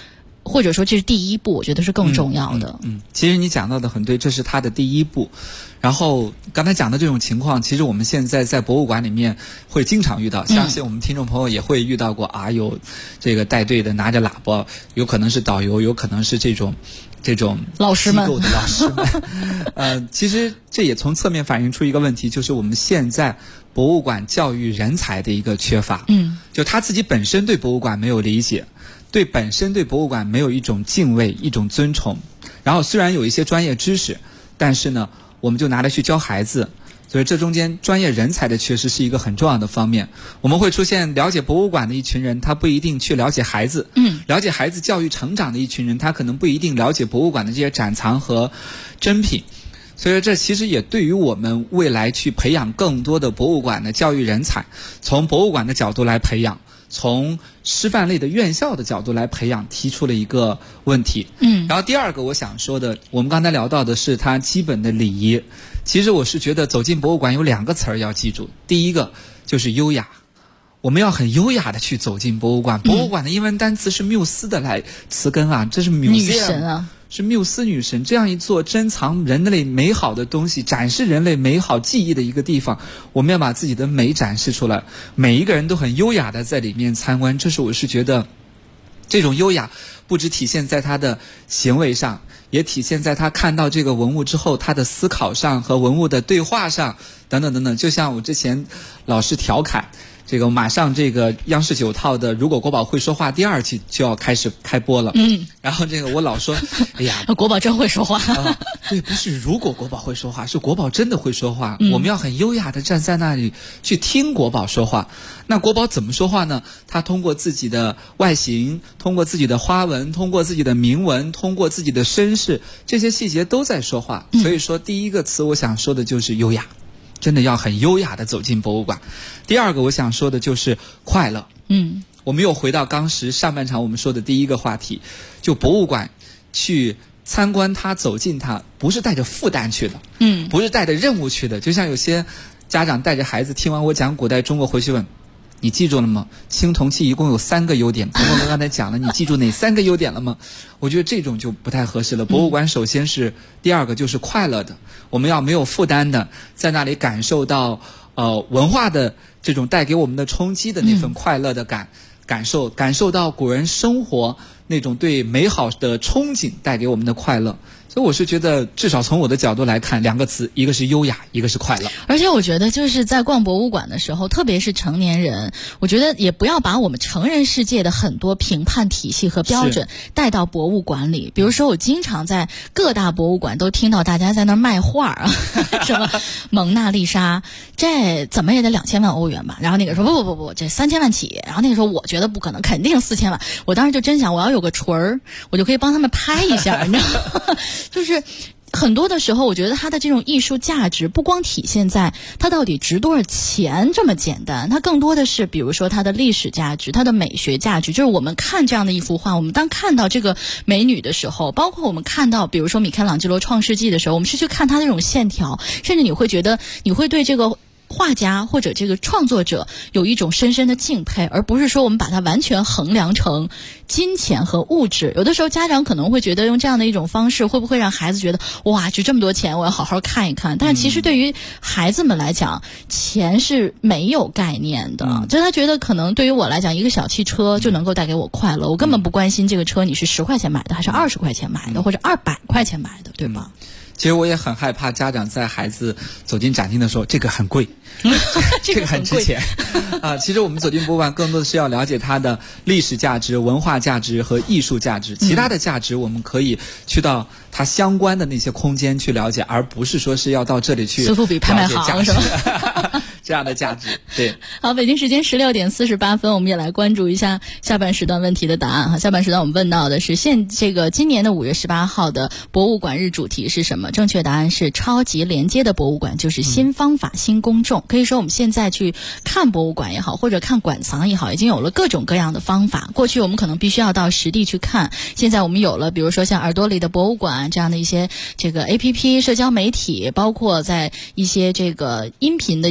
或者说这是第一步，我觉得是更重要的。 其实你讲到的很对，这是它的第一步。然后刚才讲的这种情况，其实我们现在在博物馆里面会经常遇到，相信我们听众朋友也会遇到过啊，有这个带队的拿着喇叭，有可能是导游，有可能是这种老师们机构的老师们。其实这也从侧面反映出一个问题，就是我们现在博物馆教育人才的一个缺乏。就他自己本身对博物馆没有理解，本身对博物馆没有一种敬畏，一种尊崇。然后虽然有一些专业知识，但是呢，我们就拿来去教孩子。所以这中间专业人才的缺失是一个很重要的方面。我们会出现了解博物馆的一群人，他不一定去了解孩子。了解孩子教育成长的一群人，他可能不一定了解博物馆的这些展藏和珍品。所以这其实也对于我们未来去培养更多的博物馆的教育人才，从博物馆的角度来培养，从师范类的院校的角度来培养，提出了一个问题。然后第二个我想说的，我们刚才聊到的是它基本的礼仪。其实我是觉得走进博物馆有2个词儿要记住，第一个就是优雅。我们要很优雅的去走进博物馆。博物馆的英文单词是缪斯的来词根啊，这是女神啊，是缪斯女神。这样一座珍藏人类美好的东西，展示人类美好记忆的一个地方，我们要把自己的美展示出来，每一个人都很优雅的在里面参观。这是我是觉得这种优雅不只体现在他的行为上，也体现在他看到这个文物之后他的思考上和文物的对话上等等等等。就像我之前老是调侃，这个马上这个央视9套的《如果国宝会说话》第2季就要开始开播了。然后这个我老说，哎呀， 国宝真会说话。 对，不是如果国宝会说话，是国宝真的会说话。我们要很优雅的站在那里去听国宝说话。那国宝怎么说话呢？他通过自己的外形，通过自己的花纹，通过自己的铭文，通过自己的身世，这些细节都在说话。所以说第一个词我想说的就是优雅。真的要很优雅的走进博物馆。第二个我想说的就是快乐。我们又回到当时上半场我们说的第一个话题，就博物馆去参观它，走进它，不是带着负担去的，不是带着任务去的。就像有些家长带着孩子听完我讲古代中国回去问，你记住了吗？青铜器一共有3个优点，彤彤刚才讲了，你记住哪3个优点了吗？我觉得这种就不太合适了。博物馆首先是第二个就是快乐的，我们要没有负担的在那里感受到文化的这种带给我们的冲击的那份快乐的感受到古人生活那种对美好的憧憬带给我们的快乐。所以我是觉得至少从我的角度来看2个词，一个是优雅，一个是快乐。 而且我觉得就是在逛博物馆的时候，特别是成年人，我觉得也不要把我们成人世界的很多评判体系和标准带到博物馆里。比如说我经常在各大博物馆都听到大家在那儿卖画啊，什么蒙娜丽莎这怎么也得2000万欧元吧，然后那个说不这3000万起，然后那个时候我觉得不可能，肯定4000万。我当时就真想我要有个锤儿，我就可以帮他们拍一下，你知道吗？就是很多的时候我觉得它的这种艺术价值不光体现在它到底值多少钱这么简单，它更多的是比如说它的历史价值，它的美学价值。就是我们看这样的一幅画，我们当看到这个美女的时候，包括我们看到比如说米开朗基罗创世纪的时候，我们是去看它的这种线条，甚至你会觉得你会对这个画家或者这个创作者有一种深深的敬佩，而不是说我们把它完全衡量成金钱和物质。有的时候家长可能会觉得用这样的一种方式会不会让孩子觉得哇值这么多钱，我要好好看一看。但是其实对于孩子们来讲，钱是没有概念的，就他觉得可能对于我来讲，一个小汽车就能够带给我快乐，我根本不关心这个车你是10块钱买的还是20块钱买的或者200块钱买的，对吗？ 其实我也很害怕家长在孩子走进展厅的时候，这个很贵，这个很值钱其实我们走进博物馆更多的是要了解它的历史价值、文化价值和艺术价值，其他的价值我们可以去到它相关的那些空间去了解，而不是说是要到这里去苏富比拍卖行是吧？ 这样的价值。对， 好，北京时间16点48分，我们也来关注一下下半时段问题的答案哈。下半时段我们问到的是今年的5月18号的博物馆日主题是什么？正确答案是超级连接的博物馆，就是新方法、新公众。可以说我们现在去看博物馆也好，或者看馆藏也好，已经有了各种各样的方法。过去我们可能必须要到实地去看，现在我们有了比如说像耳朵里的博物馆这样的一些这个 APP 社交媒体，包括在一些这个音频的有声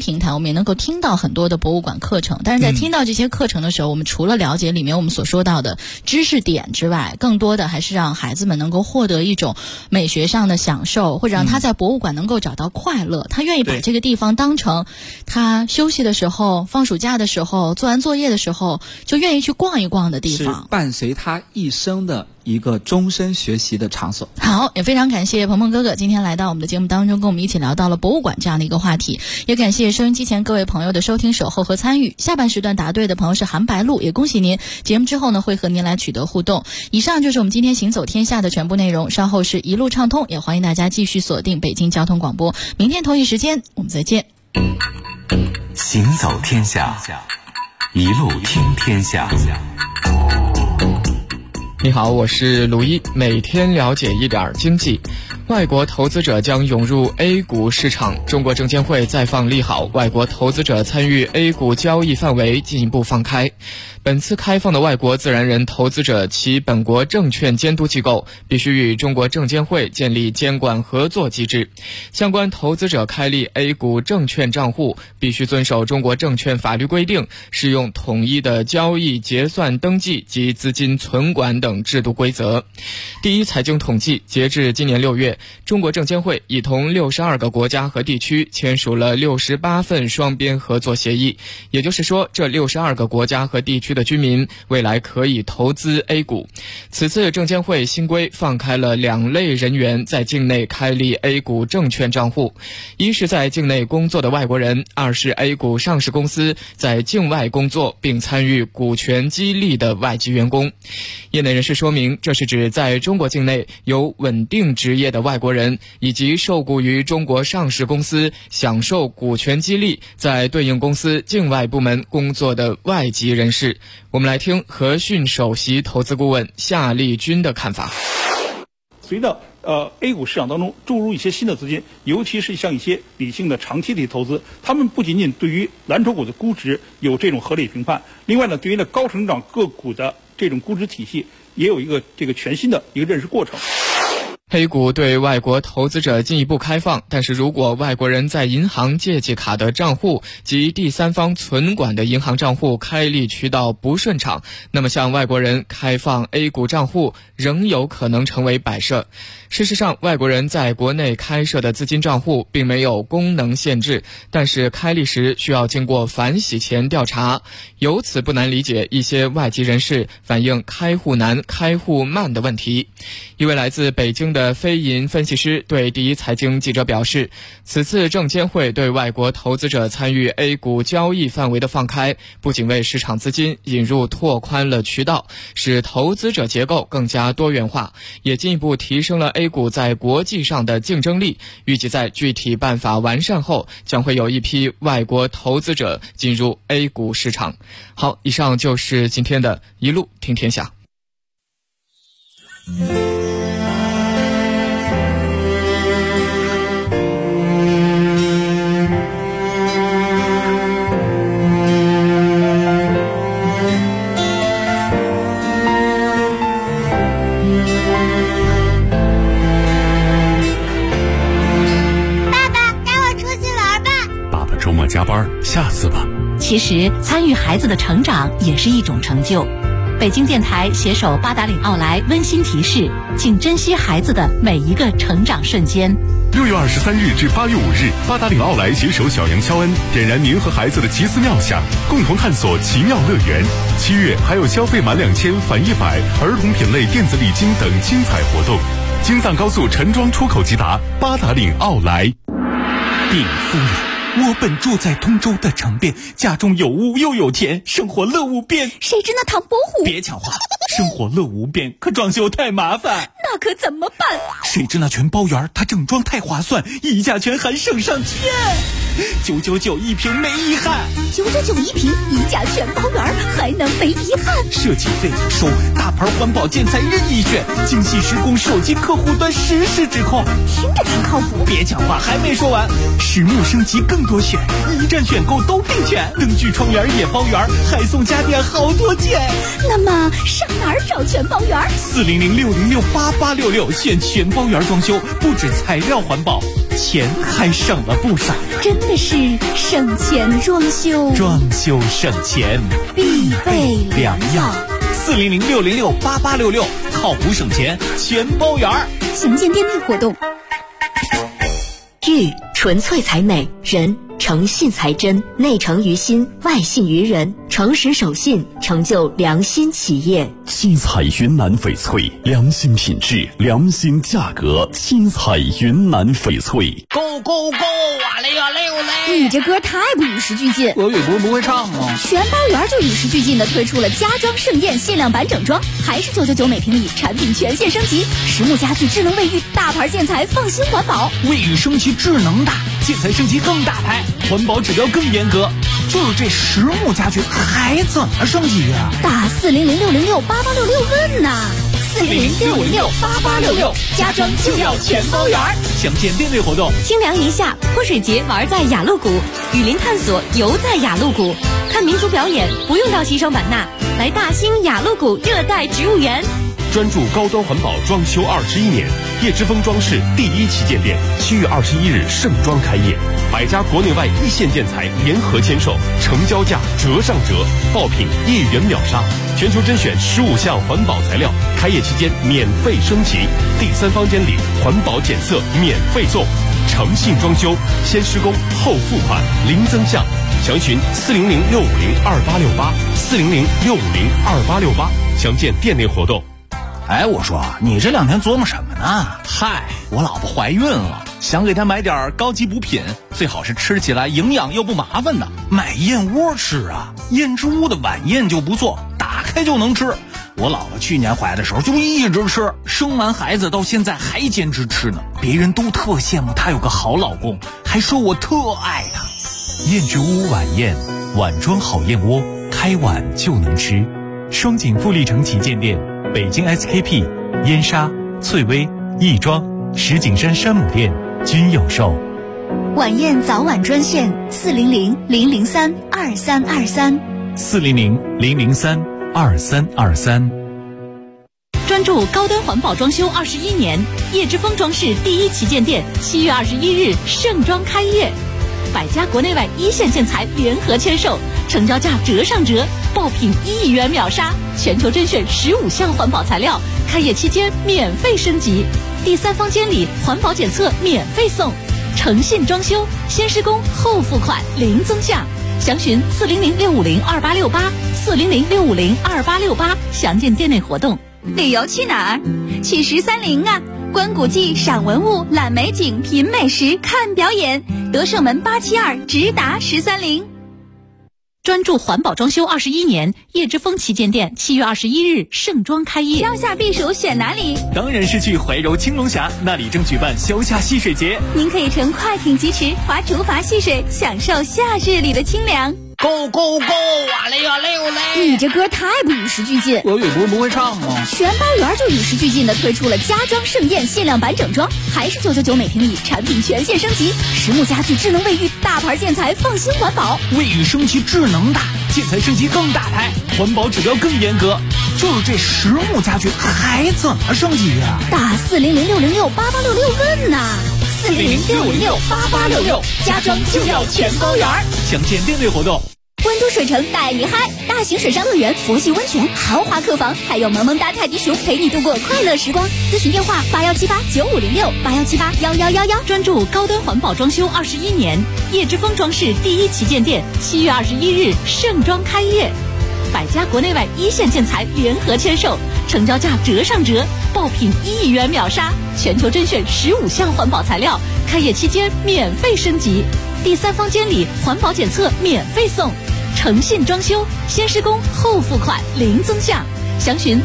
平台，我们也能够听到很多的博物馆课程。但是在听到这些课程的时候，我们除了了解里面我们所说到的知识点之外，更多的还是让孩子们能够获得一种美学上的享受，或者让他在博物馆能够找到快乐。他愿意把这个地方当成他休息的时候、放暑假的时候、做完作业的时候就愿意去逛一逛的地方， 是伴随他一生的一个终身学习的场所。 好，也非常感谢鹏鹏哥哥今天来到我们的节目当中，跟我们一起聊到了博物馆这样的一个话题。也感谢收音机前各位朋友的收听、守候和参与。下半时段答对的朋友是韩白露，也恭喜您。节目之后呢，会和您来取得互动。以上就是我们今天行走天下的全部内容，稍后是一路畅通，也欢迎大家继续锁定北京交通广播。明天同一时间我们再见。 行走天下，一路听天下。 你好，我是卢一，每天了解一点经济。外国投资者将涌入 A 股市场，中国证监会再放利好，外国投资者参与 A 股交易范围进一步放开。本次开放的外国自然人投资者，其本国证券监督机构必须与中国证监会建立监管合作机制。相关投资者开立 A 股证券账户，必须遵守中国证券法律规定，适用统一的交易结算登记及资金存管等制度规则。第一财经统计，截至今年6月，中国证监会已同62个国家和地区签署了68份双边合作协议，也就是说，这62个国家和地区的居民未来可以投资 A 股。此次证监会新规放开了2类人员在境内开立 A 股证券账户，一是在境内工作的外国人，二是 A 股上市公司在境外工作并参与股权激励的外籍员工。业内人士说明，这是指在中国境内有稳定职业的外国人，以及受雇于中国上市公司享受股权激励，在对应公司境外部门工作的外籍人士。我们来听和讯首席投资顾问夏立军的看法。 随着A 股市场当中注入一些新的资金，尤其是像一些理性的长期的投资，他们不仅仅对于蓝筹股的估值有这种合理评判，另外呢，对于高成长个股的这种估值体系也有一个全新的一个认识过程。 A 股对外国投资者进一步开放，但是如果外国人在银行借记卡的账户及第三方存管的银行账户开立渠道不顺畅，那么向外国人开放 A 股账户仍有可能成为摆设。事实上，外国人在国内开设的资金账户并没有功能限制，但是开立时需要经过反洗钱调查，由此不难理解一些外籍人士反映开户难、开户慢的问题。一位来自北京的非银分析师对第一财经记者表示，此次证监会对外国投资者参与 A 股交易范围的放开，不仅为市场资金引入拓宽了渠道，使投资者结构更加多元化，也进一步提升了 A 股在国际上的竞争力。预计在具体办法完善后，将会有一批外国投资者进入 A 股市场。好，以上就是今天的一路听天下。 加班，下次吧。 其实参与孩子的成长也是一种成就。北京电台携手八达岭奥莱温馨提示，请珍惜孩子的每一个成长瞬间。 6月23日至8月5日，八达岭奥莱携手小杨肖恩，点燃您和孩子的奇思妙想，共同探索奇妙乐园。7月还有消费满2000返100，儿童品类电子礼金等精彩活动。京藏高速陈庄出口即达，八达岭奥莱。 禀夫人，我本住在通州的城边，家中有屋又有田，生活乐无边。 谁知那唐伯虎？ 别抢话，生活乐无边，可装修太麻烦。 那可怎么办？ 谁知那全包园，它整装太划算，溢价权还省上天。999一平没遗憾 ，999一平，溢价全包园，还能没遗憾？ 设计费收，大牌环保建材任意选，精细施工，手机客户端实时指控， 听着挺靠谱。 别讲话，还没说完，实木升级更多选，一站选购都并全，灯具窗帘也包圆，还送家电好多件。 那么上哪儿找全包圆？ 400606888 8866选全包圆装修，不止材料环保，钱还省了不少。 真的是省钱装修， 装修省钱必备良药。 400-606-8866，靠谱省钱全包圆。 详见店内活动。 玉纯粹才美，人诚信才真，内诚于心，外信于人，诚实守信，成就良心企业。 七彩云南翡翠，良心品质，良心价格。七彩云南翡翠。 Go go go！ 哇嘞哇嘞哇嘞！ 你这歌太不与时俱进。 俄语不会唱吗？ 全包圆就与时俱进的推出了家装盛宴限量版整装，还是999每平米，产品全线升级，实木家具、智能卫浴，大牌建材，放心环保。 卫浴升级智能大，建材升级更大牌，环保指标更严格。就是这实木家具还怎么升级呀？ 打400-606-8866问呐，400-606-8866，家装就要全包圆。 详见店内活动。 清凉一夏，泼水节玩在雅鹿谷，雨林探索游在雅鹿谷，看民族表演不用到西双版纳，来大兴雅鹿谷热带植物园。 专注高端环保装修21年，叶之峰装饰第1旗舰店7月21日盛装开业，100家国内外一线建材联合签售，成交价折上折，爆品1元秒杀，全球甄选15项环保材料，开业期间免费升级，第3方监理环保检测免费送，诚信装修，先施工后付款，零增项，详询400-650-2868，400-650-2868，详见店内活动。 哎，我说你这2天琢磨什么呢？嗨，我老婆怀孕了，想给她买点高级补品，最好是吃起来营养又不麻烦的。买燕窝吃啊，燕之屋的晚宴就不错，打开就能吃。我老婆去年怀的时候就一直吃，生完孩子到现在还坚持吃呢。别人都特羡慕她有个好老公，还说我特爱她。 燕之屋晚宴，碗装好燕窝，开碗就能吃。双井富力城旗舰店，北京 SKP、燕莎、翠微、亦庄、石景山山姆店均有售。 晚宴早晚专线400-003-2323。 400-003-2323。 专注高端环保装修21年，叶之峰装饰第1旗舰店7月21日盛装开业，100家国内外一线建材联合签售，成交价折上折，爆品1元秒杀，全球甄选15项环保材料，开业期间免费升级，第3方监理环保检测免费送，诚信装修，先施工后付款，零增项，详询400-650-2868，400-650-2868，详见店内活动。 旅游去哪儿？去1030啊！观古迹、赏文物、览美景、品美食、看表演，德胜门872直达1030。 专注环保装修21年，叶之峰旗舰店7月21日盛装开业。 消夏避暑选哪里？ 当然是去怀柔青龙峡，那里正举办消夏戏水节。 您可以乘快艇疾驰，划竹筏戏水，享受夏日里的清凉。 Go go go！ 哇嘞哇嘞哇嘞！ 你这歌太不与时俱进。 俄语不会唱吗？ 全包圆就与时俱进的推出了家装盛宴限量版整装，还是999每平米，产品全线升级，实木家具、智能卫浴，大牌建材，放心环保。 卫浴升级智能大，建材升级更大牌，环保指标更严格。就是这实木家具还怎么升级呀？ 打400-606-8866问呐，400-606-8866，家装就要全包圆。 详见店内活动。 温都水城带你嗨，大型水上乐园、佛系温泉、豪华客房，还有萌萌哒泰迪熊陪你度过快乐时光。咨询电话81789506，81781111。 专注高端环保装修21年，叶之峰装饰第1旗舰店7月21日盛装开业，100家国内外一线建材联合签售，成交价折上折，爆品1元秒杀，全球甄选15项环保材料，开业期间免费升级，第3方监理环保检测免费送，诚信装修，先施工后付款，零增项，详询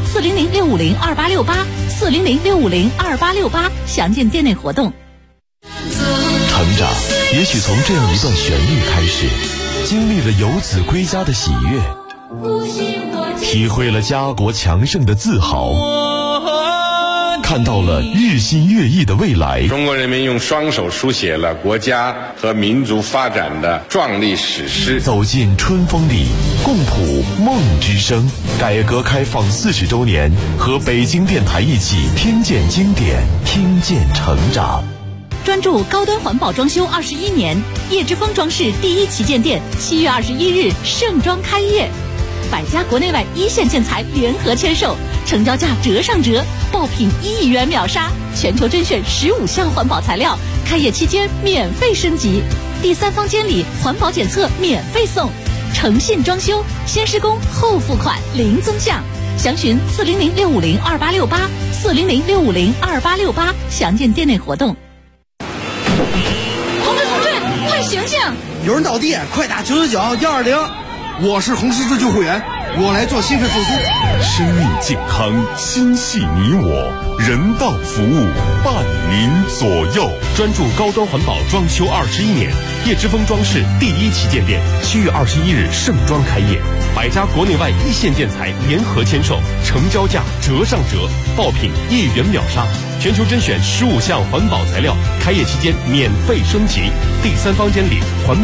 400-650-2868，400-650-2868，详见店内活动。 成长也许从这样一段旋律开始，经历了游子归家的喜悦，体会了家国强盛的自豪。 看到了日新月异的未来。 中国人民用双手书写了国家和民族发展的壮丽史诗。 走进春风里，共谱梦之声。改革开放40周年，和北京电台一起听见经典，听见成长。 专注高端环保装修21年，叶之峰装饰第一旗舰店7月21日盛装开业，百家国内外一线建材联合签售，成交价折上折，爆品1亿元秒杀，全球甄选15项环保材料，开业期间免费升级，第3方监理环保检测免费送，诚信装修，先施工后付款零增项，详询400-650-2868，400-650-2868，详见店内活动。 同志，快醒醒！ 有人倒地，快打999-120。我是红十字救护员，我来做心肺复苏。 生命健康，心系你我，人道服务伴您左右。 专注高端环保装修21年，叶之峰装饰第一旗舰店7月21日盛装开业，百家国内外一线建材联合签售，成交价折上折，爆品1亿元秒杀，全球甄选15项环保材料，开业期间免费升级，第3方监理环保